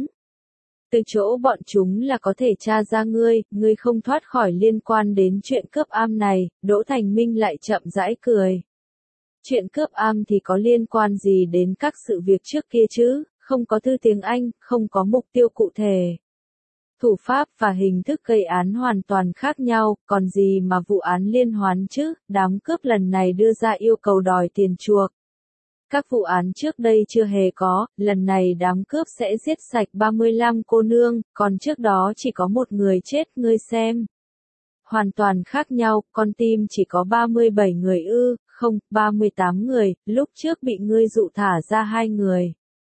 Từ chỗ bọn chúng là có thể tra ra ngươi, ngươi không thoát khỏi liên quan đến chuyện cướp am này. Đỗ Thành Minh lại chậm rãi cười. Chuyện cướp am thì có liên quan gì đến các sự việc trước kia chứ, không có thư tiếng Anh, không có mục tiêu cụ thể. Thủ pháp và hình thức gây án hoàn toàn khác nhau, còn gì mà vụ án liên hoàn chứ, đám cướp lần này đưa ra yêu cầu đòi tiền chuộc. Các vụ án trước đây chưa hề có, lần này đám cướp sẽ giết sạch ba mươi lăm cô nương, còn trước đó chỉ có một người chết, ngươi xem. Hoàn toàn khác nhau, con tim chỉ có ba mươi bảy người ư, không, ba mươi tám người, lúc trước bị ngươi dụ thả ra hai người.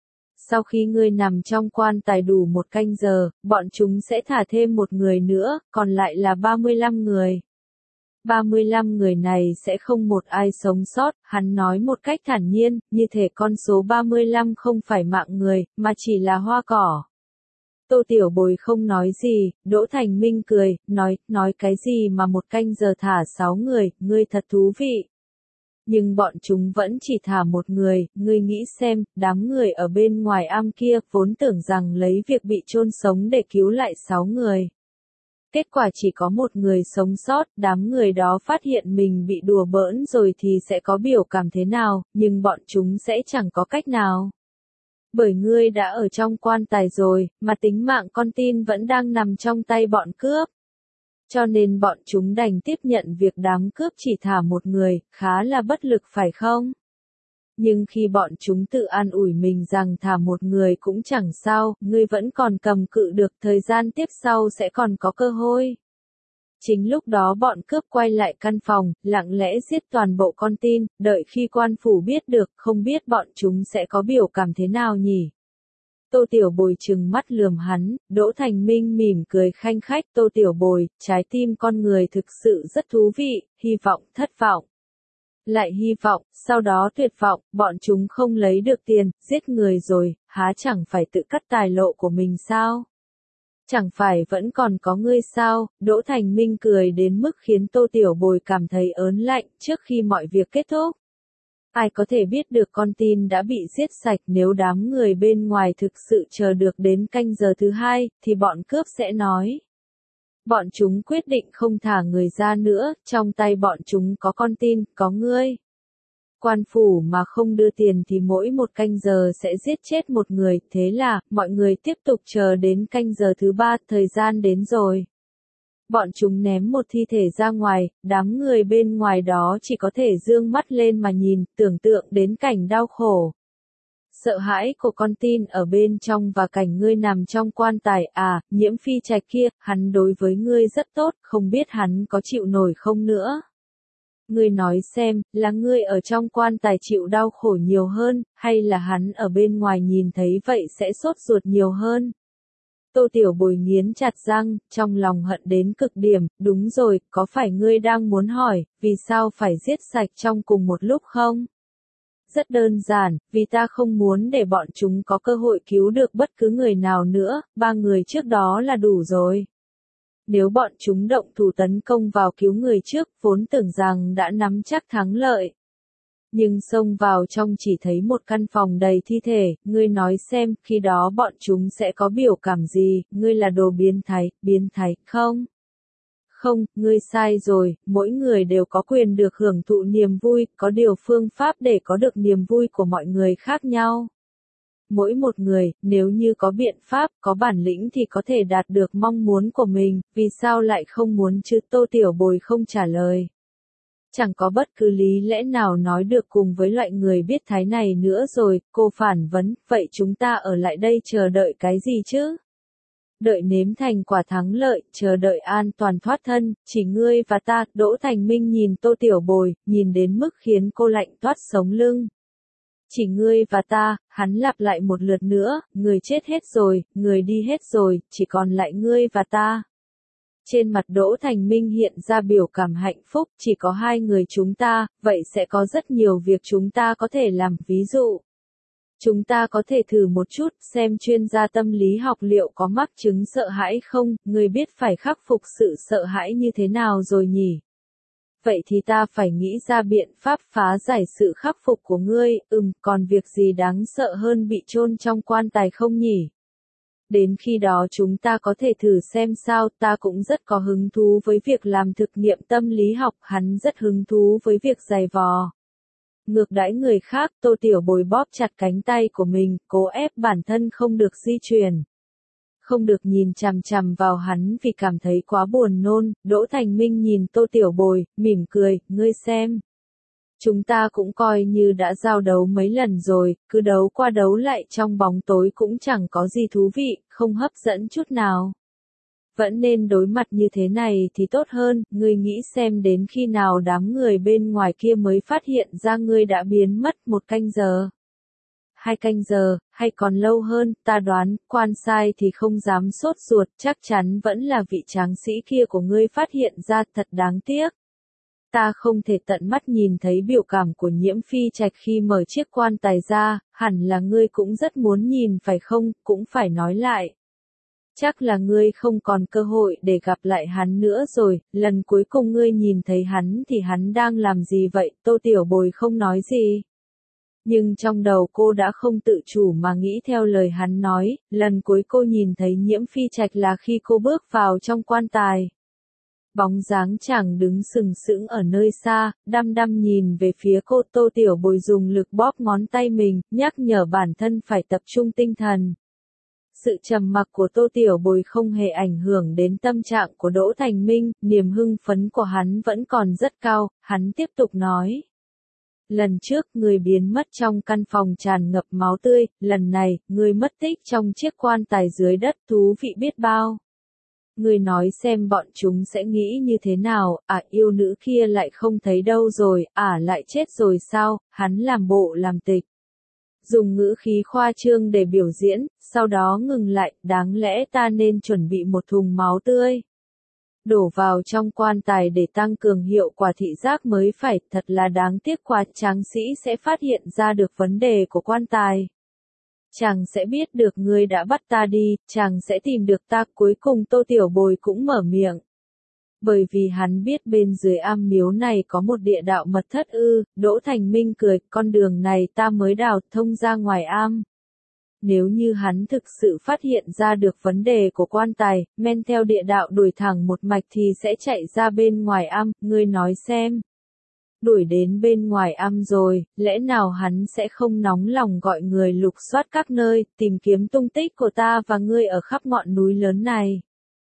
Sau khi ngươi nằm trong quan tài đủ một canh giờ, bọn chúng sẽ thả thêm một người nữa, còn lại là ba mươi lăm người. ba mươi lăm người này sẽ không một ai sống sót, hắn nói một cách thản nhiên, như thể con số ba mươi lăm không phải mạng người, mà chỉ là hoa cỏ. Tô Tiểu Bồi không nói gì, Đỗ Thành Minh cười, nói, nói cái gì mà một canh giờ thả sáu người, ngươi thật thú vị. Nhưng bọn chúng vẫn chỉ thả một người, ngươi nghĩ xem, đám người ở bên ngoài am kia vốn tưởng rằng lấy việc bị chôn sống để cứu lại sáu người. Kết quả chỉ có một người sống sót, đám người đó phát hiện mình bị đùa bỡn rồi thì sẽ có biểu cảm thế nào, nhưng bọn chúng sẽ chẳng có cách nào. Bởi ngươi đã ở trong quan tài rồi, mà tính mạng con tin vẫn đang nằm trong tay bọn cướp. Cho nên bọn chúng đành tiếp nhận việc đám cướp chỉ thả một người, khá là bất lực phải không? Nhưng khi bọn chúng tự an ủi mình rằng thả một người cũng chẳng sao, ngươi vẫn còn cầm cự được, thời gian tiếp sau sẽ còn có cơ hội. Chính lúc đó bọn cướp quay lại căn phòng, lặng lẽ giết toàn bộ con tin, đợi khi quan phủ biết được, không biết bọn chúng sẽ có biểu cảm thế nào nhỉ? Tô Tiểu Bồi trừng mắt lườm hắn, Đỗ Thành Minh mỉm cười khanh khách. Tô Tiểu Bồi, trái tim con người thực sự rất thú vị, hy vọng, thất vọng. Lại hy vọng, sau đó tuyệt vọng, bọn chúng không lấy được tiền, giết người rồi, há chẳng phải tự cắt tài lộ của mình sao? Chẳng phải vẫn còn có ngươi sao? Đỗ Thành Minh cười đến mức khiến Tô Tiểu Bồi cảm thấy ớn lạnh trước khi mọi việc kết thúc. Ai có thể biết được con tin đã bị giết sạch, nếu đám người bên ngoài thực sự chờ được đến canh giờ thứ hai, thì bọn cướp sẽ nói. Bọn chúng quyết định không thả người ra nữa, trong tay bọn chúng có con tin, có ngươi. Quan phủ mà không đưa tiền thì mỗi một canh giờ sẽ giết chết một người, thế là, mọi người tiếp tục chờ đến canh giờ thứ ba, thời gian đến rồi. Bọn chúng ném một thi thể ra ngoài, đám người bên ngoài đó chỉ có thể dương mắt lên mà nhìn, tưởng tượng đến cảnh đau khổ. Sợ hãi của con tin ở bên trong và cảnh ngươi nằm trong quan tài, à, Nhiễm Phi Trạch kia, hắn đối với ngươi rất tốt, không biết hắn có chịu nổi không nữa. Ngươi nói xem, là ngươi ở trong quan tài chịu đau khổ nhiều hơn, hay là hắn ở bên ngoài nhìn thấy vậy sẽ sốt ruột nhiều hơn? Tô Tiểu Bồi nghiến chặt răng, trong lòng hận đến cực điểm, đúng rồi, có phải ngươi đang muốn hỏi, vì sao phải giết sạch trong cùng một lúc không? Rất đơn giản, vì ta không muốn để bọn chúng có cơ hội cứu được bất cứ người nào nữa, ba người trước đó là đủ rồi. Nếu bọn chúng động thủ tấn công vào cứu người trước, vốn tưởng rằng đã nắm chắc thắng lợi. Nhưng xông vào trong chỉ thấy một căn phòng đầy thi thể, ngươi nói xem, khi đó bọn chúng sẽ có biểu cảm gì, ngươi là đồ biến thái, biến thái, không? Không, ngươi sai rồi, mỗi người đều có quyền được hưởng thụ niềm vui, có điều phương pháp để có được niềm vui của mọi người khác nhau. Mỗi một người, nếu như có biện pháp, có bản lĩnh thì có thể đạt được mong muốn của mình, vì sao lại không muốn chứ? Tô Tiểu Bồi không trả lời. Chẳng có bất cứ lý lẽ nào nói được cùng với loại người biết thái này nữa rồi, cô phản vấn, vậy chúng ta ở lại đây chờ đợi cái gì chứ? Đợi nếm thành quả thắng lợi, chờ đợi an toàn thoát thân, chỉ ngươi và ta. Đỗ Thành Minh nhìn Tô Tiểu Bồi, nhìn đến mức khiến cô lạnh toát sống lưng. Chỉ ngươi và ta, hắn lặp lại một lượt nữa, người chết hết rồi, người đi hết rồi, chỉ còn lại ngươi và ta. Trên mặt Đỗ Thành Minh hiện ra biểu cảm hạnh phúc, chỉ có hai người chúng ta, vậy sẽ có rất nhiều việc chúng ta có thể làm, ví dụ. Chúng ta có thể thử một chút, xem chuyên gia tâm lý học liệu có mắc chứng sợ hãi không, người biết phải khắc phục sự sợ hãi như thế nào rồi nhỉ? Vậy thì ta phải nghĩ ra biện pháp phá giải sự khắc phục của ngươi, ừm, còn việc gì đáng sợ hơn bị chôn trong quan tài không nhỉ? Đến khi đó chúng ta có thể thử xem sao, ta cũng rất có hứng thú với việc làm thực nghiệm tâm lý học, hắn rất hứng thú với việc giày vò. Ngược đãi người khác, Tô Tiểu Bồi bóp chặt cánh tay của mình, cố ép bản thân không được di chuyển. Không được nhìn chằm chằm vào hắn vì cảm thấy quá buồn nôn. Đỗ Thành Minh nhìn Tô Tiểu Bồi, mỉm cười, ngươi xem. Chúng ta cũng coi như đã giao đấu mấy lần rồi, cứ đấu qua đấu lại trong bóng tối cũng chẳng có gì thú vị, không hấp dẫn chút nào. Vẫn nên đối mặt như thế này thì tốt hơn, ngươi nghĩ xem đến khi nào đám người bên ngoài kia mới phát hiện ra ngươi đã biến mất một canh giờ. Hai canh giờ, hay còn lâu hơn, ta đoán, quan sai thì không dám sốt ruột, chắc chắn vẫn là vị tráng sĩ kia của ngươi phát hiện ra, thật đáng tiếc. Ta không thể tận mắt nhìn thấy biểu cảm của Nhiễm Phi Trạch khi mở chiếc quan tài ra, hẳn là ngươi cũng rất muốn nhìn phải không, cũng phải nói lại. Chắc là ngươi không còn cơ hội để gặp lại hắn nữa rồi, lần cuối cùng ngươi nhìn thấy hắn thì hắn đang làm gì vậy? Tô Tiểu Bồi không nói gì. Nhưng trong đầu cô đã không tự chủ mà nghĩ theo lời hắn nói, lần cuối cô nhìn thấy Nhiễm Phi Trạch là khi cô bước vào trong quan tài. Bóng dáng chàng đứng sừng sững ở nơi xa, đăm đăm nhìn về phía cô. Tô Tiểu Bồi dùng lực bóp ngón tay mình, nhắc nhở bản thân phải tập trung tinh thần. Sự trầm mặc của Tô Tiểu Bồi không hề ảnh hưởng đến tâm trạng của Đỗ Thành Minh, niềm hưng phấn của hắn vẫn còn rất cao, hắn tiếp tục nói. Lần trước, người biến mất trong căn phòng tràn ngập máu tươi, lần này, người mất tích trong chiếc quan tài dưới đất, thú vị biết bao. Người nói xem bọn chúng sẽ nghĩ như thế nào, à yêu nữ kia lại không thấy đâu rồi, à lại chết rồi sao, hắn làm bộ làm tịch. Dùng ngữ khí khoa trương để biểu diễn, sau đó ngừng lại, đáng lẽ ta nên chuẩn bị một thùng máu tươi. Đổ vào trong quan tài để tăng cường hiệu quả thị giác mới phải, thật là đáng tiếc quá, tráng sĩ sẽ phát hiện ra được vấn đề của quan tài. Chàng sẽ biết được ngươi đã bắt ta đi, chàng sẽ tìm được ta. Cuối cùng Tô Tiểu Bồi cũng mở miệng. Bởi vì hắn biết bên dưới am miếu này có một địa đạo mật thất ư, Đỗ Thành Minh cười, con đường này ta mới đào thông ra ngoài am. Nếu như hắn thực sự phát hiện ra được vấn đề của quan tài, men theo địa đạo đuổi thẳng một mạch thì sẽ chạy ra bên ngoài am, ngươi nói xem. Đuổi đến bên ngoài am rồi, lẽ nào hắn sẽ không nóng lòng gọi người lục soát các nơi, tìm kiếm tung tích của ta và ngươi ở khắp ngọn núi lớn này.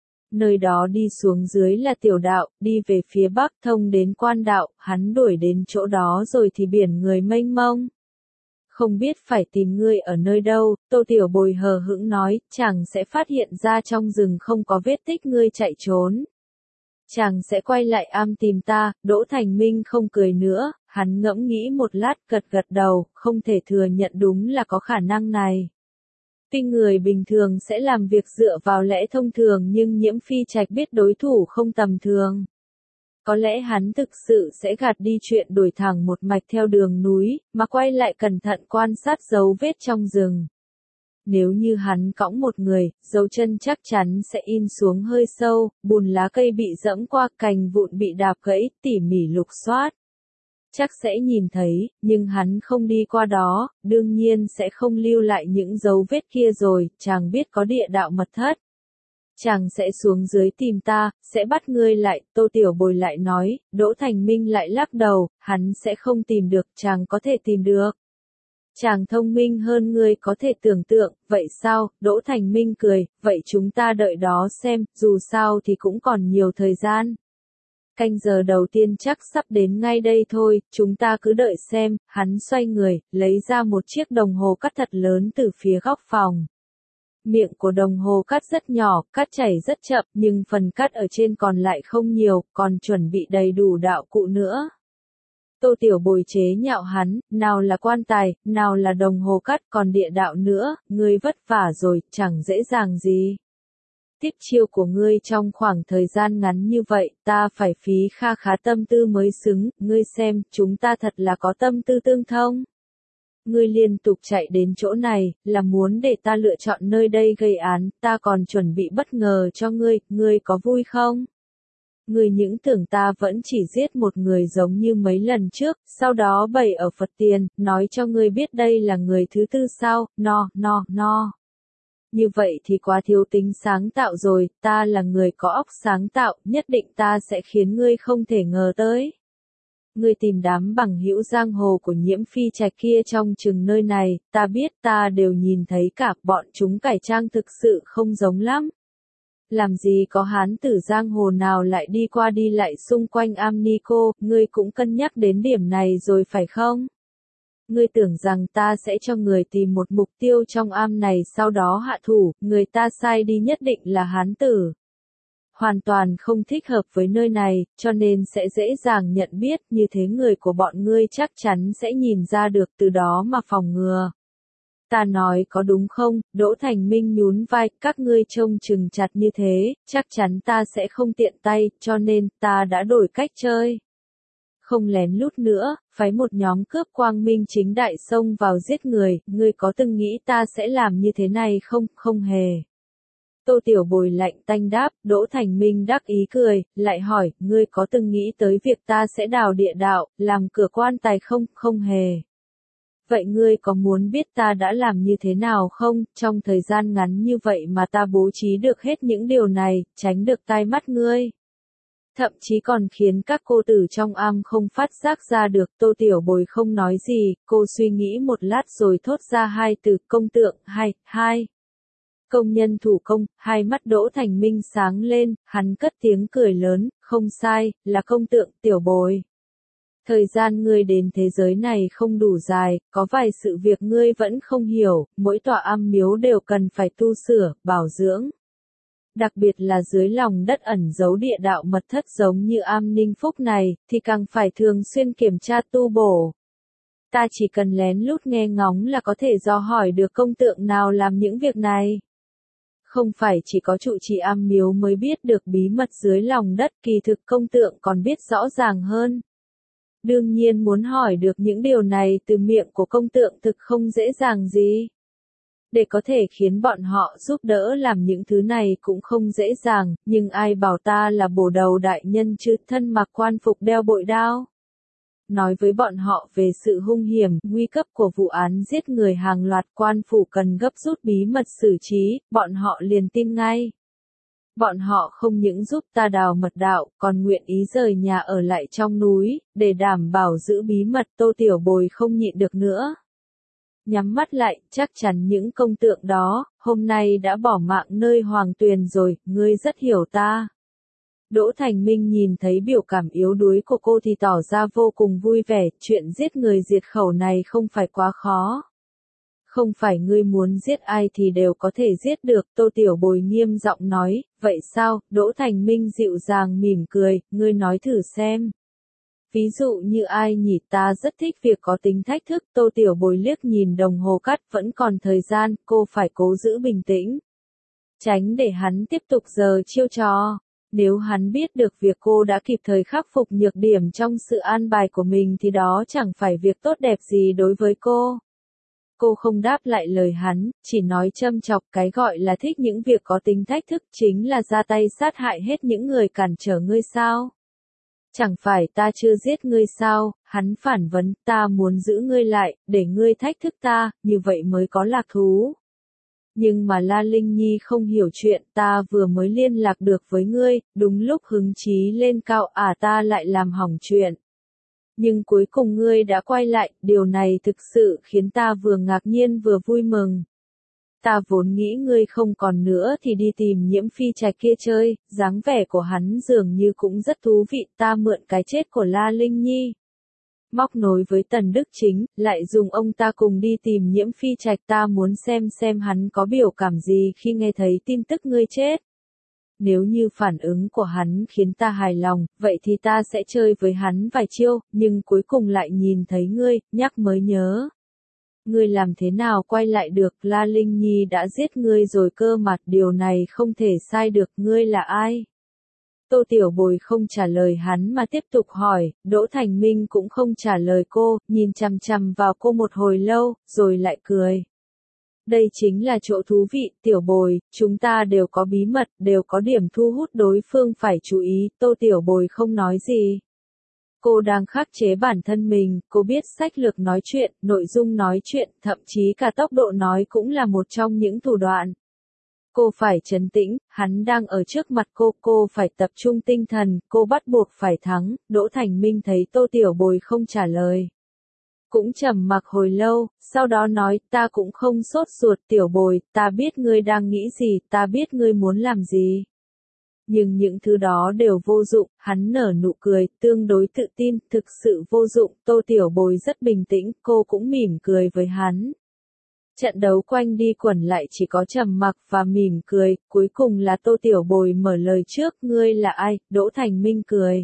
Nơi đó đi xuống dưới là tiểu đạo, đi về phía bắc thông đến quan đạo, hắn đuổi đến chỗ đó rồi thì biển người mênh mông. Không biết phải tìm ngươi ở nơi đâu, Tô Tiểu Bồi hờ hững nói, chàng sẽ phát hiện ra trong rừng không có vết tích ngươi chạy trốn. Chàng sẽ quay lại am tìm ta. Đỗ Thành Minh không cười nữa, hắn ngẫm nghĩ một lát gật gật đầu, không thể thừa nhận đúng là có khả năng này. Tuy người bình thường sẽ làm việc dựa vào lẽ thông thường nhưng Nhiễm Phi Trạch biết đối thủ không tầm thường. Có lẽ hắn thực sự sẽ gạt đi chuyện đuổi thẳng một mạch theo đường núi, mà quay lại cẩn thận quan sát dấu vết trong rừng. Nếu như hắn cõng một người, dấu chân chắc chắn sẽ in xuống hơi sâu, bùn lá cây bị dẫm qua, cành vụn bị đạp gãy, tỉ mỉ lục soát. Chắc sẽ nhìn thấy, nhưng hắn không đi qua đó, đương nhiên sẽ không lưu lại những dấu vết kia rồi, chàng biết có địa đạo mật thất. Chàng sẽ xuống dưới tìm ta, sẽ bắt ngươi lại, Tô Tiểu Bồi lại nói. Đỗ Thành Minh lại lắc đầu, hắn sẽ không tìm được, chàng có thể tìm được. Chàng thông minh hơn ngươi có thể tưởng tượng, vậy sao? Đỗ Thành Minh cười, vậy chúng ta đợi đó xem, dù sao thì cũng còn nhiều thời gian. Canh giờ đầu tiên chắc sắp đến ngay đây thôi, chúng ta cứ đợi xem. Hắn xoay người, lấy ra một chiếc đồng hồ cắt thật lớn từ phía góc phòng. Miệng của đồng hồ cắt rất nhỏ, cắt chảy rất chậm, nhưng phần cắt ở trên còn lại không nhiều, còn chuẩn bị đầy đủ đạo cụ nữa. Tô Tiểu Bồi chế nhạo hắn, nào là quan tài, nào là đồng hồ cắt, còn địa đạo nữa, ngươi vất vả rồi, chẳng dễ dàng gì. Tiếp chiêu của ngươi trong khoảng thời gian ngắn như vậy, ta phải phí kha khá tâm tư mới xứng, ngươi xem, chúng ta thật là có tâm tư tương thông. Ngươi liên tục chạy đến chỗ này, là muốn để ta lựa chọn nơi đây gây án, ta còn chuẩn bị bất ngờ cho ngươi, ngươi có vui không? Ngươi những tưởng ta vẫn chỉ giết một người giống như mấy lần trước, sau đó bày ở Phật tiền, nói cho ngươi biết đây là người thứ tư sao, no, no, no. Như vậy thì quá thiếu tính sáng tạo rồi, ta là người có óc sáng tạo, nhất định ta sẽ khiến ngươi không thể ngờ tới. Ngươi tìm đám bằng hữu giang hồ của Nhiễm Phi Trạch kia trong chừng nơi này, ta biết ta đều nhìn thấy cả, bọn chúng cải trang thực sự không giống lắm. Làm gì có hán tử giang hồ nào lại đi qua đi lại xung quanh am ni cô, ngươi cũng cân nhắc đến điểm này rồi phải không? Ngươi tưởng rằng ta sẽ cho người tìm một mục tiêu trong am này sau đó hạ thủ, người ta sai đi nhất định là hán tử. Hoàn toàn không thích hợp với nơi này, cho nên sẽ dễ dàng nhận biết, như thế người của bọn ngươi chắc chắn sẽ nhìn ra được từ đó mà phòng ngừa. Ta nói có đúng không? Đỗ Thành Minh nhún vai, các ngươi trông chừng chặt như thế, chắc chắn ta sẽ không tiện tay, cho nên ta đã đổi cách chơi. Không lén lút nữa, phái một nhóm cướp quang minh chính đại xông vào giết người, ngươi có từng nghĩ ta sẽ làm như thế này không? Không hề. Tô Tiểu Bồi lạnh tanh đáp, Đỗ Thành Minh đắc ý cười, lại hỏi, ngươi có từng nghĩ tới việc ta sẽ đào địa đạo, làm cửa quan tài không? Không hề. Vậy ngươi có muốn biết ta đã làm như thế nào không? Trong thời gian ngắn như vậy mà ta bố trí được hết những điều này, tránh được tai mắt ngươi. Thậm chí còn khiến các cô tử trong am không phát giác ra được. Tô Tiểu Bồi không nói gì, cô suy nghĩ một lát rồi thốt ra hai từ công tượng, hai, hai. Công nhân thủ công, hai mắt Đỗ Thành Minh sáng lên, hắn cất tiếng cười lớn, không sai, là công tượng, Tiểu Bồi. Thời gian ngươi đến thế giới này không đủ dài, có vài sự việc ngươi vẫn không hiểu, mỗi tòa am miếu đều cần phải tu sửa, bảo dưỡng. Đặc biệt là dưới lòng đất ẩn giấu địa đạo mật thất giống như am Ninh Phúc này, thì càng phải thường xuyên kiểm tra tu bổ. Ta chỉ cần lén lút nghe ngóng là có thể dò hỏi được công tượng nào làm những việc này. Không phải chỉ có trụ trì am miếu mới biết được bí mật dưới lòng đất, kỳ thực công tượng còn biết rõ ràng hơn. Đương nhiên muốn hỏi được những điều này từ miệng của công tượng thực không dễ dàng gì. Để có thể khiến bọn họ giúp đỡ làm những thứ này cũng không dễ dàng, nhưng ai bảo ta là bổ đầu đại nhân chứ, thân mặc quan phục đeo bội đao. Nói với bọn họ về sự hung hiểm, nguy cấp của vụ án giết người hàng loạt, quan phủ cần gấp rút bí mật xử trí, bọn họ liền tin ngay. Bọn họ không những giúp ta đào mật đạo, còn nguyện ý rời nhà ở lại trong núi, để đảm bảo giữ bí mật. Tô Tiểu Bồi không nhịn được nữa. Nhắm mắt lại, chắc chắn những công tượng đó, hôm nay đã bỏ mạng nơi Hoàng Tuyền rồi, ngươi rất hiểu ta. Đỗ Thành Minh nhìn thấy biểu cảm yếu đuối của cô thì tỏ ra vô cùng vui vẻ, chuyện giết người diệt khẩu này không phải quá khó. Không phải ngươi muốn giết ai thì đều có thể giết được, Tô Tiểu Bồi nghiêm giọng nói, vậy sao, Đỗ Thành Minh dịu dàng mỉm cười, ngươi nói thử xem. Ví dụ như ai nhỉ, ta rất thích việc có tính thách thức, Tô Tiểu Bồi liếc nhìn đồng hồ cắt, vẫn còn thời gian, cô phải cố giữ bình tĩnh. Tránh để hắn tiếp tục giờ chiêu trò. Nếu hắn biết được việc cô đã kịp thời khắc phục nhược điểm trong sự an bài của mình thì đó chẳng phải việc tốt đẹp gì đối với cô. Cô không đáp lại lời hắn, chỉ nói châm chọc, cái gọi là thích những việc có tính thách thức chính là ra tay sát hại hết những người cản trở ngươi sao? Chẳng phải ta chưa giết ngươi sao? Hắn phản vấn, ta muốn giữ ngươi lại, để ngươi thách thức ta, như vậy mới có lạc thú. Nhưng mà La Linh Nhi không hiểu chuyện, ta vừa mới liên lạc được với ngươi, đúng lúc hứng chí lên cao, à ta lại làm hỏng chuyện. Nhưng cuối cùng ngươi đã quay lại, điều này thực sự khiến ta vừa ngạc nhiên vừa vui mừng. Ta vốn nghĩ ngươi không còn nữa thì đi tìm Nhiễm Phi Trạch kia chơi, dáng vẻ của hắn dường như cũng rất thú vị, ta mượn cái chết của La Linh Nhi. Móc nối với Tần Đức Chính, lại dùng ông ta cùng đi tìm Nhiễm Phi Trạch, ta muốn xem xem hắn có biểu cảm gì khi nghe thấy tin tức ngươi chết. Nếu như phản ứng của hắn khiến ta hài lòng, vậy thì ta sẽ chơi với hắn vài chiêu, nhưng cuối cùng lại nhìn thấy ngươi, nhắc mới nhớ. Ngươi làm thế nào quay lại được, La Linh Nhi đã giết ngươi rồi cơ mà, điều này không thể sai được, ngươi là ai? Tô Tiểu Bồi không trả lời hắn mà tiếp tục hỏi, Đỗ Thành Minh cũng không trả lời cô, nhìn chằm chằm vào cô một hồi lâu, rồi lại cười. Đây chính là chỗ thú vị, Tiểu Bồi, chúng ta đều có bí mật, đều có điểm thu hút đối phương phải chú ý, Tô Tiểu Bồi không nói gì. Cô đang khắc chế bản thân mình, cô biết sách lược nói chuyện, nội dung nói chuyện, thậm chí cả tốc độ nói cũng là một trong những thủ đoạn. Cô phải trấn tĩnh, hắn đang ở trước mặt cô, cô phải tập trung tinh thần, cô bắt buộc phải thắng, Đỗ Thành Minh thấy Tô Tiểu Bồi không trả lời. Cũng trầm mặc hồi lâu, sau đó nói, ta cũng không sốt ruột, Tiểu Bồi, ta biết ngươi đang nghĩ gì, ta biết ngươi muốn làm gì. Nhưng những thứ đó đều vô dụng, hắn nở nụ cười, tương đối tự tin, thực sự vô dụng, Tô Tiểu Bồi rất bình tĩnh, cô cũng mỉm cười với hắn. Trận đấu quanh đi quẩn lại chỉ có trầm mặc và mỉm cười, cuối cùng là Tô Tiểu Bồi mở lời trước, ngươi là ai, Đỗ Thành Minh cười.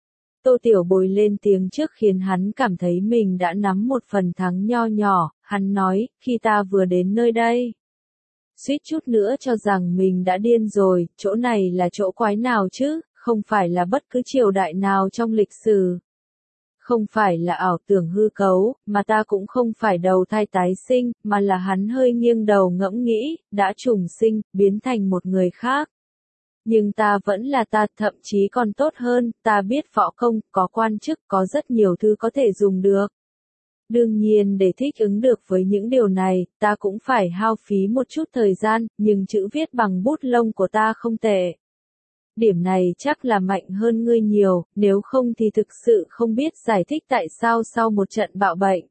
Tô Tiểu Bồi lên tiếng trước khiến hắn cảm thấy mình đã nắm một phần thắng nho nhỏ, hắn nói, khi ta vừa đến nơi đây. Suýt chút nữa cho rằng mình đã điên rồi, chỗ này là chỗ quái nào chứ, không phải là bất cứ triều đại nào trong lịch sử. Không phải là ảo tưởng hư cấu, mà ta cũng không phải đầu thai tái sinh, mà là hắn hơi nghiêng đầu ngẫm nghĩ, đã trùng sinh, biến thành một người khác. Nhưng ta vẫn là ta, thậm chí còn tốt hơn, ta biết võ công, có quan chức, có rất nhiều thứ có thể dùng được. Đương nhiên để thích ứng được với những điều này, ta cũng phải hao phí một chút thời gian, nhưng chữ viết bằng bút lông của ta không tệ. Điểm này chắc là mạnh hơn ngươi nhiều, nếu không thì thực sự không biết giải thích tại sao sau một trận bạo bệnh.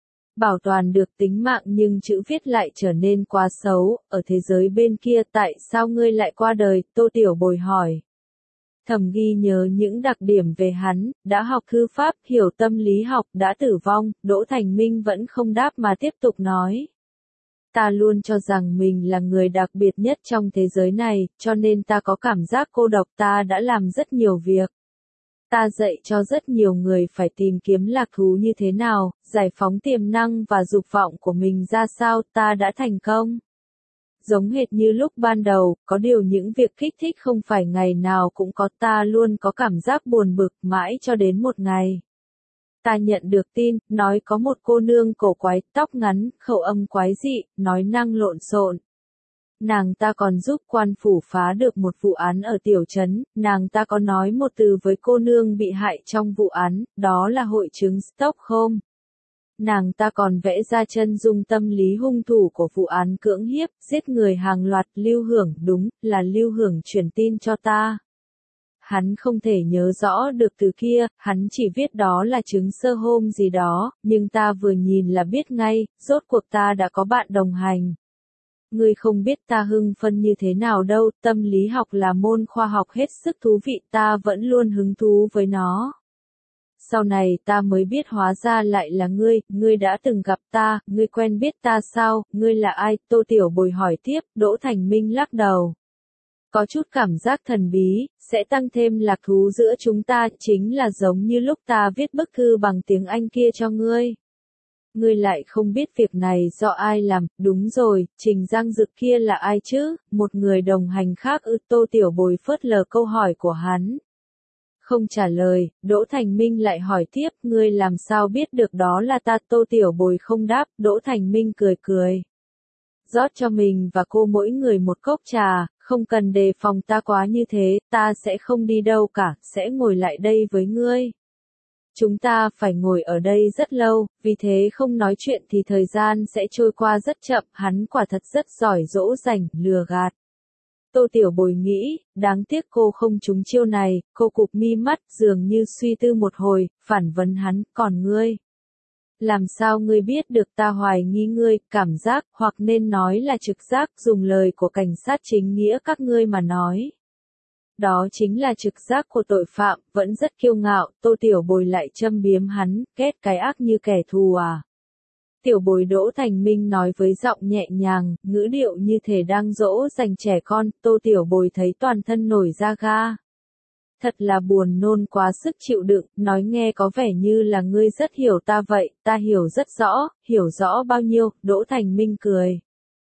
Bảo toàn được tính mạng nhưng chữ viết lại trở nên quá xấu, ở thế giới bên kia tại sao ngươi lại qua đời, Tô Tiểu Bồi hỏi. Thầm ghi nhớ những đặc điểm về hắn, đã học thư pháp, hiểu tâm lý học, đã tử vong, Đỗ Thành Minh vẫn không đáp mà tiếp tục nói. Ta luôn cho rằng mình là người đặc biệt nhất trong thế giới này, cho nên ta có cảm giác cô độc, ta đã làm rất nhiều việc. Ta dạy cho rất nhiều người phải tìm kiếm lạc thú như thế nào, giải phóng tiềm năng và dục vọng của mình ra sao, ta đã thành công. Giống hệt như lúc ban đầu, có điều những việc kích thích không phải ngày nào cũng có, ta luôn có cảm giác buồn bực mãi cho đến một ngày. Ta nhận được tin, nói có một cô nương cổ quái, tóc ngắn, khẩu âm quái dị, nói năng lộn xộn. Nàng ta còn giúp quan phủ phá được một vụ án ở tiểu trấn, nàng ta có nói một từ với cô nương bị hại trong vụ án, đó là hội chứng Stockholm. Nàng ta còn vẽ ra chân dung tâm lý hung thủ của vụ án cưỡng hiếp, giết người hàng loạt, Lưu Hưởng, đúng, là Lưu Hưởng truyền tin cho ta. Hắn không thể nhớ rõ được từ kia, hắn chỉ viết đó là chứng sơ hôm gì đó, nhưng ta vừa nhìn là biết ngay, rốt cuộc ta đã có bạn đồng hành. Ngươi không biết ta hưng phân như thế nào đâu, tâm lý học là môn khoa học hết sức thú vị, ta vẫn luôn hứng thú với nó. Sau này ta mới biết hóa ra lại là ngươi, ngươi đã từng gặp ta, ngươi quen biết ta sao, ngươi là ai? Tô Tiểu Bồi hỏi tiếp, Đỗ Thành Minh lắc đầu. Có chút cảm giác thần bí, sẽ tăng thêm lạc thú giữa chúng ta, chính là giống như lúc ta viết bức thư bằng tiếng Anh kia cho ngươi. Ngươi lại không biết việc này do ai làm, đúng rồi, Trình Giang Dực kia là ai chứ, một người đồng hành khác ư? Tô Tiểu Bồi phớt lờ câu hỏi của hắn. Không trả lời, Đỗ Thành Minh lại hỏi tiếp, ngươi làm sao biết được đó là ta? Tô Tiểu Bồi không đáp, Đỗ Thành Minh cười cười. Rót cho mình và cô mỗi người một cốc trà, không cần đề phòng ta quá như thế, ta sẽ không đi đâu cả, sẽ ngồi lại đây với ngươi. Chúng ta phải ngồi ở đây rất lâu, vì thế không nói chuyện thì thời gian sẽ trôi qua rất chậm, hắn quả thật rất giỏi dỗ dành, lừa gạt. Tô Tiểu Bồi nghĩ, đáng tiếc cô không trúng chiêu này, cô cụp mi mắt, dường như suy tư một hồi, phản vấn hắn, còn ngươi? Làm sao ngươi biết được ta hoài nghi ngươi, cảm giác, hoặc nên nói là trực giác, dùng lời của cảnh sát chính nghĩa các ngươi mà nói. Đó chính là trực giác của tội phạm, vẫn rất kiêu ngạo, Tô Tiểu Bồi lại châm biếm hắn, ghét cái ác như kẻ thù à. Tiểu Bồi Đỗ Thành Minh nói với giọng nhẹ nhàng, ngữ điệu như thể đang dỗ dành trẻ con, Tô Tiểu Bồi thấy toàn thân nổi da ga. Thật là buồn nôn quá sức chịu đựng, nói nghe có vẻ như là ngươi rất hiểu ta vậy, ta hiểu rất rõ, hiểu rõ bao nhiêu, Đỗ Thành Minh cười.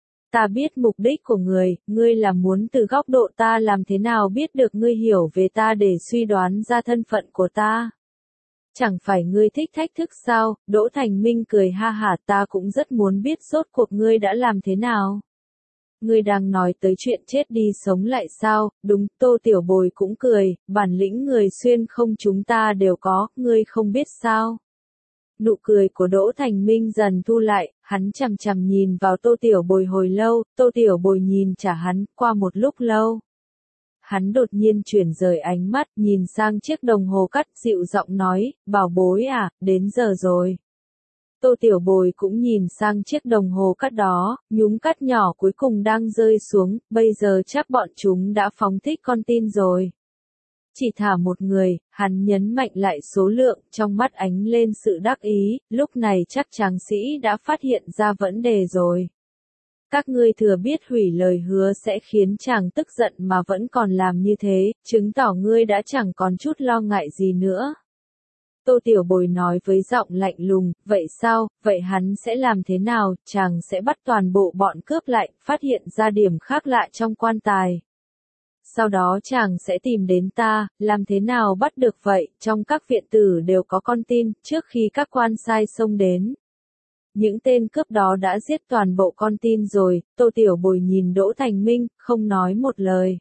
Ta biết mục đích của người, ngươi là muốn từ góc độ ta làm thế nào biết được ngươi hiểu về ta để suy đoán ra thân phận của ta. Chẳng phải ngươi thích thách thức sao? Đỗ Thành Minh cười ha hả, ta cũng rất muốn biết rốt cuộc ngươi đã làm thế nào. Ngươi đang nói tới chuyện chết đi sống lại sao? Đúng, Tô Tiểu Bồi cũng cười, bản lĩnh người xuyên không chúng ta đều có, ngươi không biết sao? Nụ cười của Đỗ Thành Minh dần thu lại, hắn chằm chằm nhìn vào Tô Tiểu Bồi hồi lâu, Tô Tiểu Bồi nhìn trả hắn, qua một lúc lâu. Hắn đột nhiên chuyển rời ánh mắt, nhìn sang chiếc đồng hồ cắt, dịu giọng nói, bảo bối à, đến giờ rồi. Tô Tiểu Bồi cũng nhìn sang chiếc đồng hồ cắt đó, nhúng cắt nhỏ cuối cùng đang rơi xuống, bây giờ chắc bọn chúng đã phóng thích con tin rồi. Chỉ thả một người, hắn nhấn mạnh lại số lượng, trong mắt ánh lên sự đắc ý, lúc này chắc tráng sĩ đã phát hiện ra vấn đề rồi. Các ngươi thừa biết hủy lời hứa sẽ khiến chàng tức giận mà vẫn còn làm như thế, chứng tỏ ngươi đã chẳng còn chút lo ngại gì nữa. Tô Tiểu Bồi nói với giọng lạnh lùng, vậy sao, vậy hắn sẽ làm thế nào, chàng sẽ bắt toàn bộ bọn cướp lại, phát hiện ra điểm khác lạ trong quan tài. Sau đó chàng sẽ tìm đến ta, làm thế nào bắt được vậy, trong các viện tử đều có con tin, trước khi các quan sai xông đến. Những tên cướp đó đã giết toàn bộ con tin rồi, Tô Tiểu Bồi nhìn Đỗ Thành Minh, không nói một lời.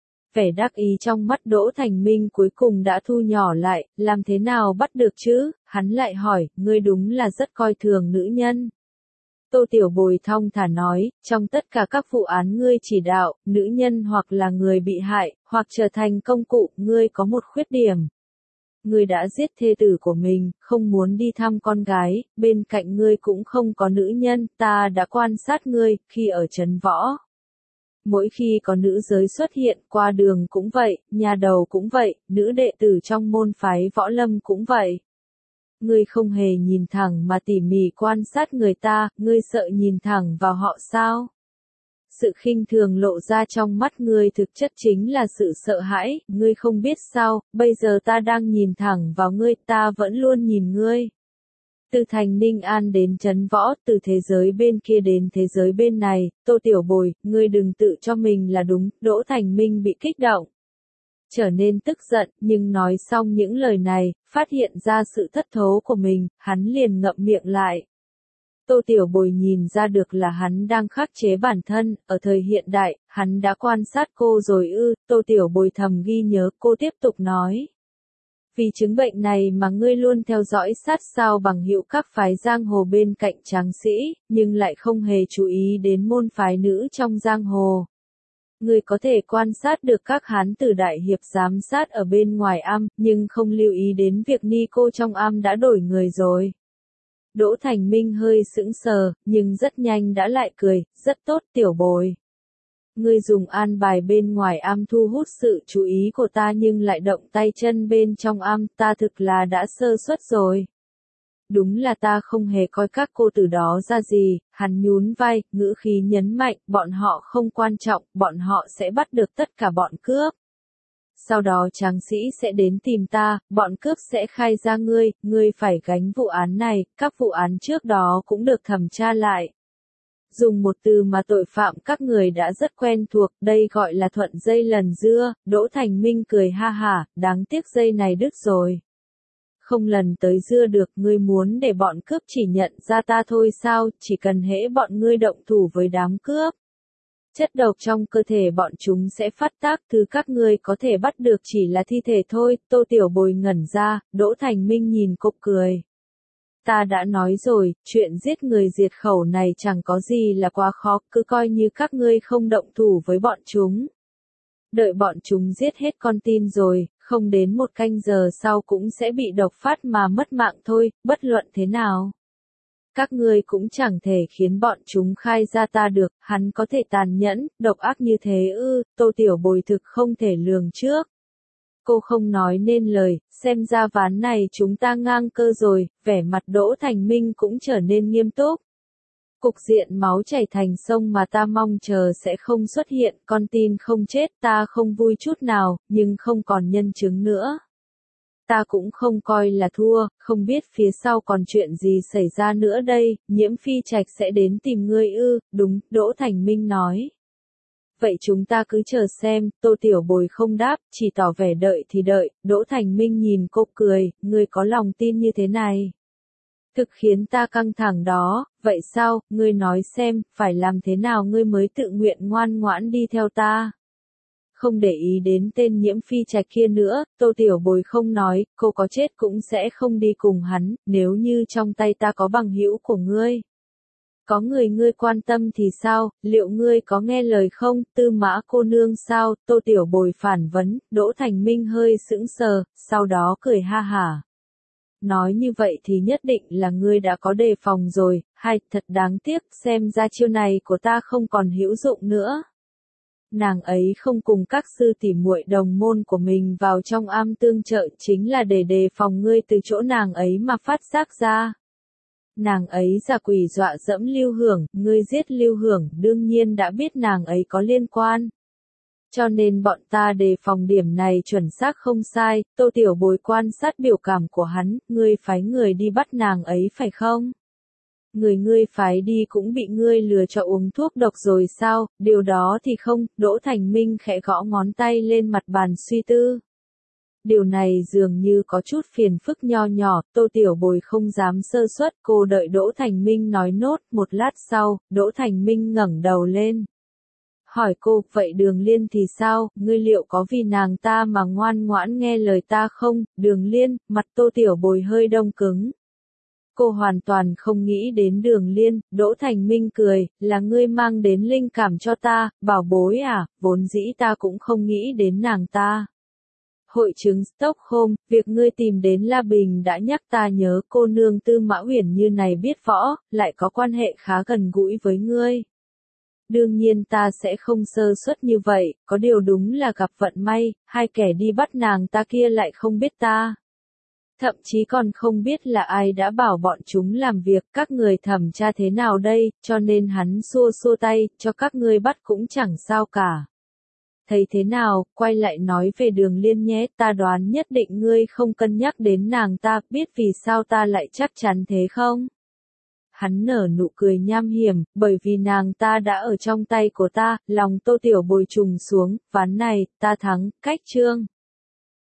Vẻ đắc ý trong mắt Đỗ Thành Minh cuối cùng đã thu nhỏ lại, làm thế nào bắt được chứ, hắn lại hỏi, ngươi đúng là rất coi thường nữ nhân. Tô Tiểu Bồi thong thả nói, trong tất cả các vụ án ngươi chỉ đạo, nữ nhân hoặc là người bị hại, hoặc trở thành công cụ, ngươi có một khuyết điểm. Ngươi đã giết thê tử của mình, không muốn đi thăm con gái, bên cạnh ngươi cũng không có nữ nhân, ta đã quan sát ngươi, khi ở trấn võ. Mỗi khi có nữ giới xuất hiện, qua đường cũng vậy, nhà đầu cũng vậy, nữ đệ tử trong môn phái võ lâm cũng vậy. Ngươi không hề nhìn thẳng mà tỉ mỉ quan sát người ta, ngươi sợ nhìn thẳng vào họ sao? Sự khinh thường lộ ra trong mắt ngươi thực chất chính là sự sợ hãi, ngươi không biết sao, bây giờ ta đang nhìn thẳng vào ngươi, ta vẫn luôn nhìn ngươi. Từ thành Ninh An đến trấn võ, từ thế giới bên kia đến thế giới bên này, Tô Tiểu Bồi, ngươi đừng tự cho mình là đúng, Đỗ Thành Minh bị kích động. Trở nên tức giận, nhưng nói xong những lời này, phát hiện ra sự thất thố của mình, hắn liền ngậm miệng lại. Tô Tiểu Bồi nhìn ra được là hắn đang khắc chế bản thân, ở thời hiện đại, hắn đã quan sát cô rồi ư, Tô Tiểu Bồi thầm ghi nhớ, cô tiếp tục nói. Vì chứng bệnh này mà ngươi luôn theo dõi sát sao bằng hữu các phái giang hồ bên cạnh tráng sĩ, nhưng lại không hề chú ý đến môn phái nữ trong giang hồ. Ngươi có thể quan sát được các hán tử đại hiệp giám sát ở bên ngoài am, nhưng không lưu ý đến việc ni cô trong am đã đổi người rồi. Đỗ Thành Minh hơi sững sờ, nhưng rất nhanh đã lại cười, rất tốt Tiểu Bồi. Ngươi dùng an bài bên ngoài am thu hút sự chú ý của ta nhưng lại động tay chân bên trong am, ta thực là đã sơ suất rồi. Đúng là ta không hề coi các cô từ đó ra gì, hắn nhún vai, ngữ khí nhấn mạnh, bọn họ không quan trọng, bọn họ sẽ bắt được tất cả bọn cướp. Sau đó tráng sĩ sẽ đến tìm ta, bọn cướp sẽ khai ra ngươi, ngươi phải gánh vụ án này, các vụ án trước đó cũng được thẩm tra lại. Dùng một từ mà tội phạm các người đã rất quen thuộc, đây gọi là thuận dây lần dưa. Đỗ Thành Minh cười ha hả, đáng tiếc dây này đứt rồi. Không lần tới dưa được, ngươi muốn để bọn cướp chỉ nhận ra ta thôi sao, chỉ cần hễ bọn ngươi động thủ với đám cướp. Chất độc trong cơ thể bọn chúng sẽ phát tác, thứ các ngươi có thể bắt được chỉ là thi thể thôi. Tô Tiểu Bồi ngẩn ra, Đỗ Thành Minh nhìn cô cười. Ta đã nói rồi, chuyện giết người diệt khẩu này chẳng có gì là quá khó, cứ coi như các ngươi không động thủ với bọn chúng. Đợi bọn chúng giết hết con tin rồi, không đến một canh giờ sau cũng sẽ bị độc phát mà mất mạng thôi, bất luận thế nào. Các ngươi cũng chẳng thể khiến bọn chúng khai ra ta được, hắn có thể tàn nhẫn, độc ác như thế ư, Tô Tiểu Bồi thực không thể lường trước. Cô không nói nên lời, xem ra ván này chúng ta ngang cơ rồi, vẻ mặt Đỗ Thành Minh cũng trở nên nghiêm túc. Cục diện máu chảy thành sông mà ta mong chờ sẽ không xuất hiện, con tin không chết, ta không vui chút nào, nhưng không còn nhân chứng nữa. Ta cũng không coi là thua, không biết phía sau còn chuyện gì xảy ra nữa đây, Nhiễm Phi Trạch sẽ đến tìm ngươi ư, đúng, Đỗ Thành Minh nói. Vậy chúng ta cứ chờ xem, Tô Tiểu Bồi không đáp, chỉ tỏ vẻ đợi thì đợi, Đỗ Thành Minh nhìn cô cười, ngươi có lòng tin như thế này. Thực khiến ta căng thẳng đó, vậy sao, ngươi nói xem, phải làm thế nào ngươi mới tự nguyện ngoan ngoãn đi theo ta. Không để ý đến tên Nhiễm Phi Trạch kia nữa, Tô Tiểu Bồi không nói, cô có chết cũng sẽ không đi cùng hắn, nếu như trong tay ta có bằng hữu của ngươi. Có người ngươi quan tâm thì sao, liệu ngươi có nghe lời không, Tư Mã cô nương sao, Tô Tiểu Bồi phản vấn, Đỗ Thành Minh hơi sững sờ, sau đó cười ha hả. Nói như vậy thì nhất định là ngươi đã có đề phòng rồi, hay, thật đáng tiếc, xem ra chiêu này của ta không còn hữu dụng nữa. Nàng ấy không cùng các sư tỷ muội đồng môn của mình vào trong am tương trợ chính là để đề phòng ngươi từ chỗ nàng ấy mà phát giác ra. Nàng ấy giả quỷ dọa dẫm Lưu Hưởng, ngươi giết Lưu Hưởng, đương nhiên đã biết nàng ấy có liên quan. Cho nên bọn ta đề phòng điểm này chuẩn xác không sai, Tô Tiểu Bồi quan sát biểu cảm của hắn, ngươi phái người đi bắt nàng ấy phải không? Người ngươi phái đi cũng bị ngươi lừa cho uống thuốc độc rồi sao, điều đó thì không, Đỗ Thành Minh khẽ gõ ngón tay lên mặt bàn suy tư. Điều này dường như có chút phiền phức nho nhỏ, Tô Tiểu Bồi không dám sơ suất, cô đợi Đỗ Thành Minh nói nốt, một lát sau, Đỗ Thành Minh ngẩng đầu lên. Hỏi cô, vậy Đường Liên thì sao, ngươi liệu có vì nàng ta mà ngoan ngoãn nghe lời ta không, Đường Liên, mặt Tô Tiểu Bồi hơi đông cứng. Cô hoàn toàn không nghĩ đến Đường Liên, Đỗ Thành Minh cười, là ngươi mang đến linh cảm cho ta, bảo bối à, vốn dĩ ta cũng không nghĩ đến nàng ta. Hội chứng Stockholm, việc ngươi tìm đến La Bình đã nhắc ta nhớ cô nương Tư Mã Uyển Như này biết võ, lại có quan hệ khá gần gũi với ngươi. Đương nhiên ta sẽ không sơ suất như vậy, có điều đúng là gặp vận may, hai kẻ đi bắt nàng ta kia lại không biết ta. Thậm chí còn không biết là ai đã bảo bọn chúng làm việc, các người thẩm tra thế nào đây, cho nên hắn xua xua tay, cho các ngươi bắt cũng chẳng sao cả. Thấy thế nào, quay lại nói về Đường Liên nhé, ta đoán nhất định ngươi không cân nhắc đến nàng ta, biết vì sao ta lại chắc chắn thế không? Hắn nở nụ cười nham hiểm, bởi vì nàng ta đã ở trong tay của ta, lòng Tô Tiểu Bồi trùng xuống, ván này, ta thắng, cách chương.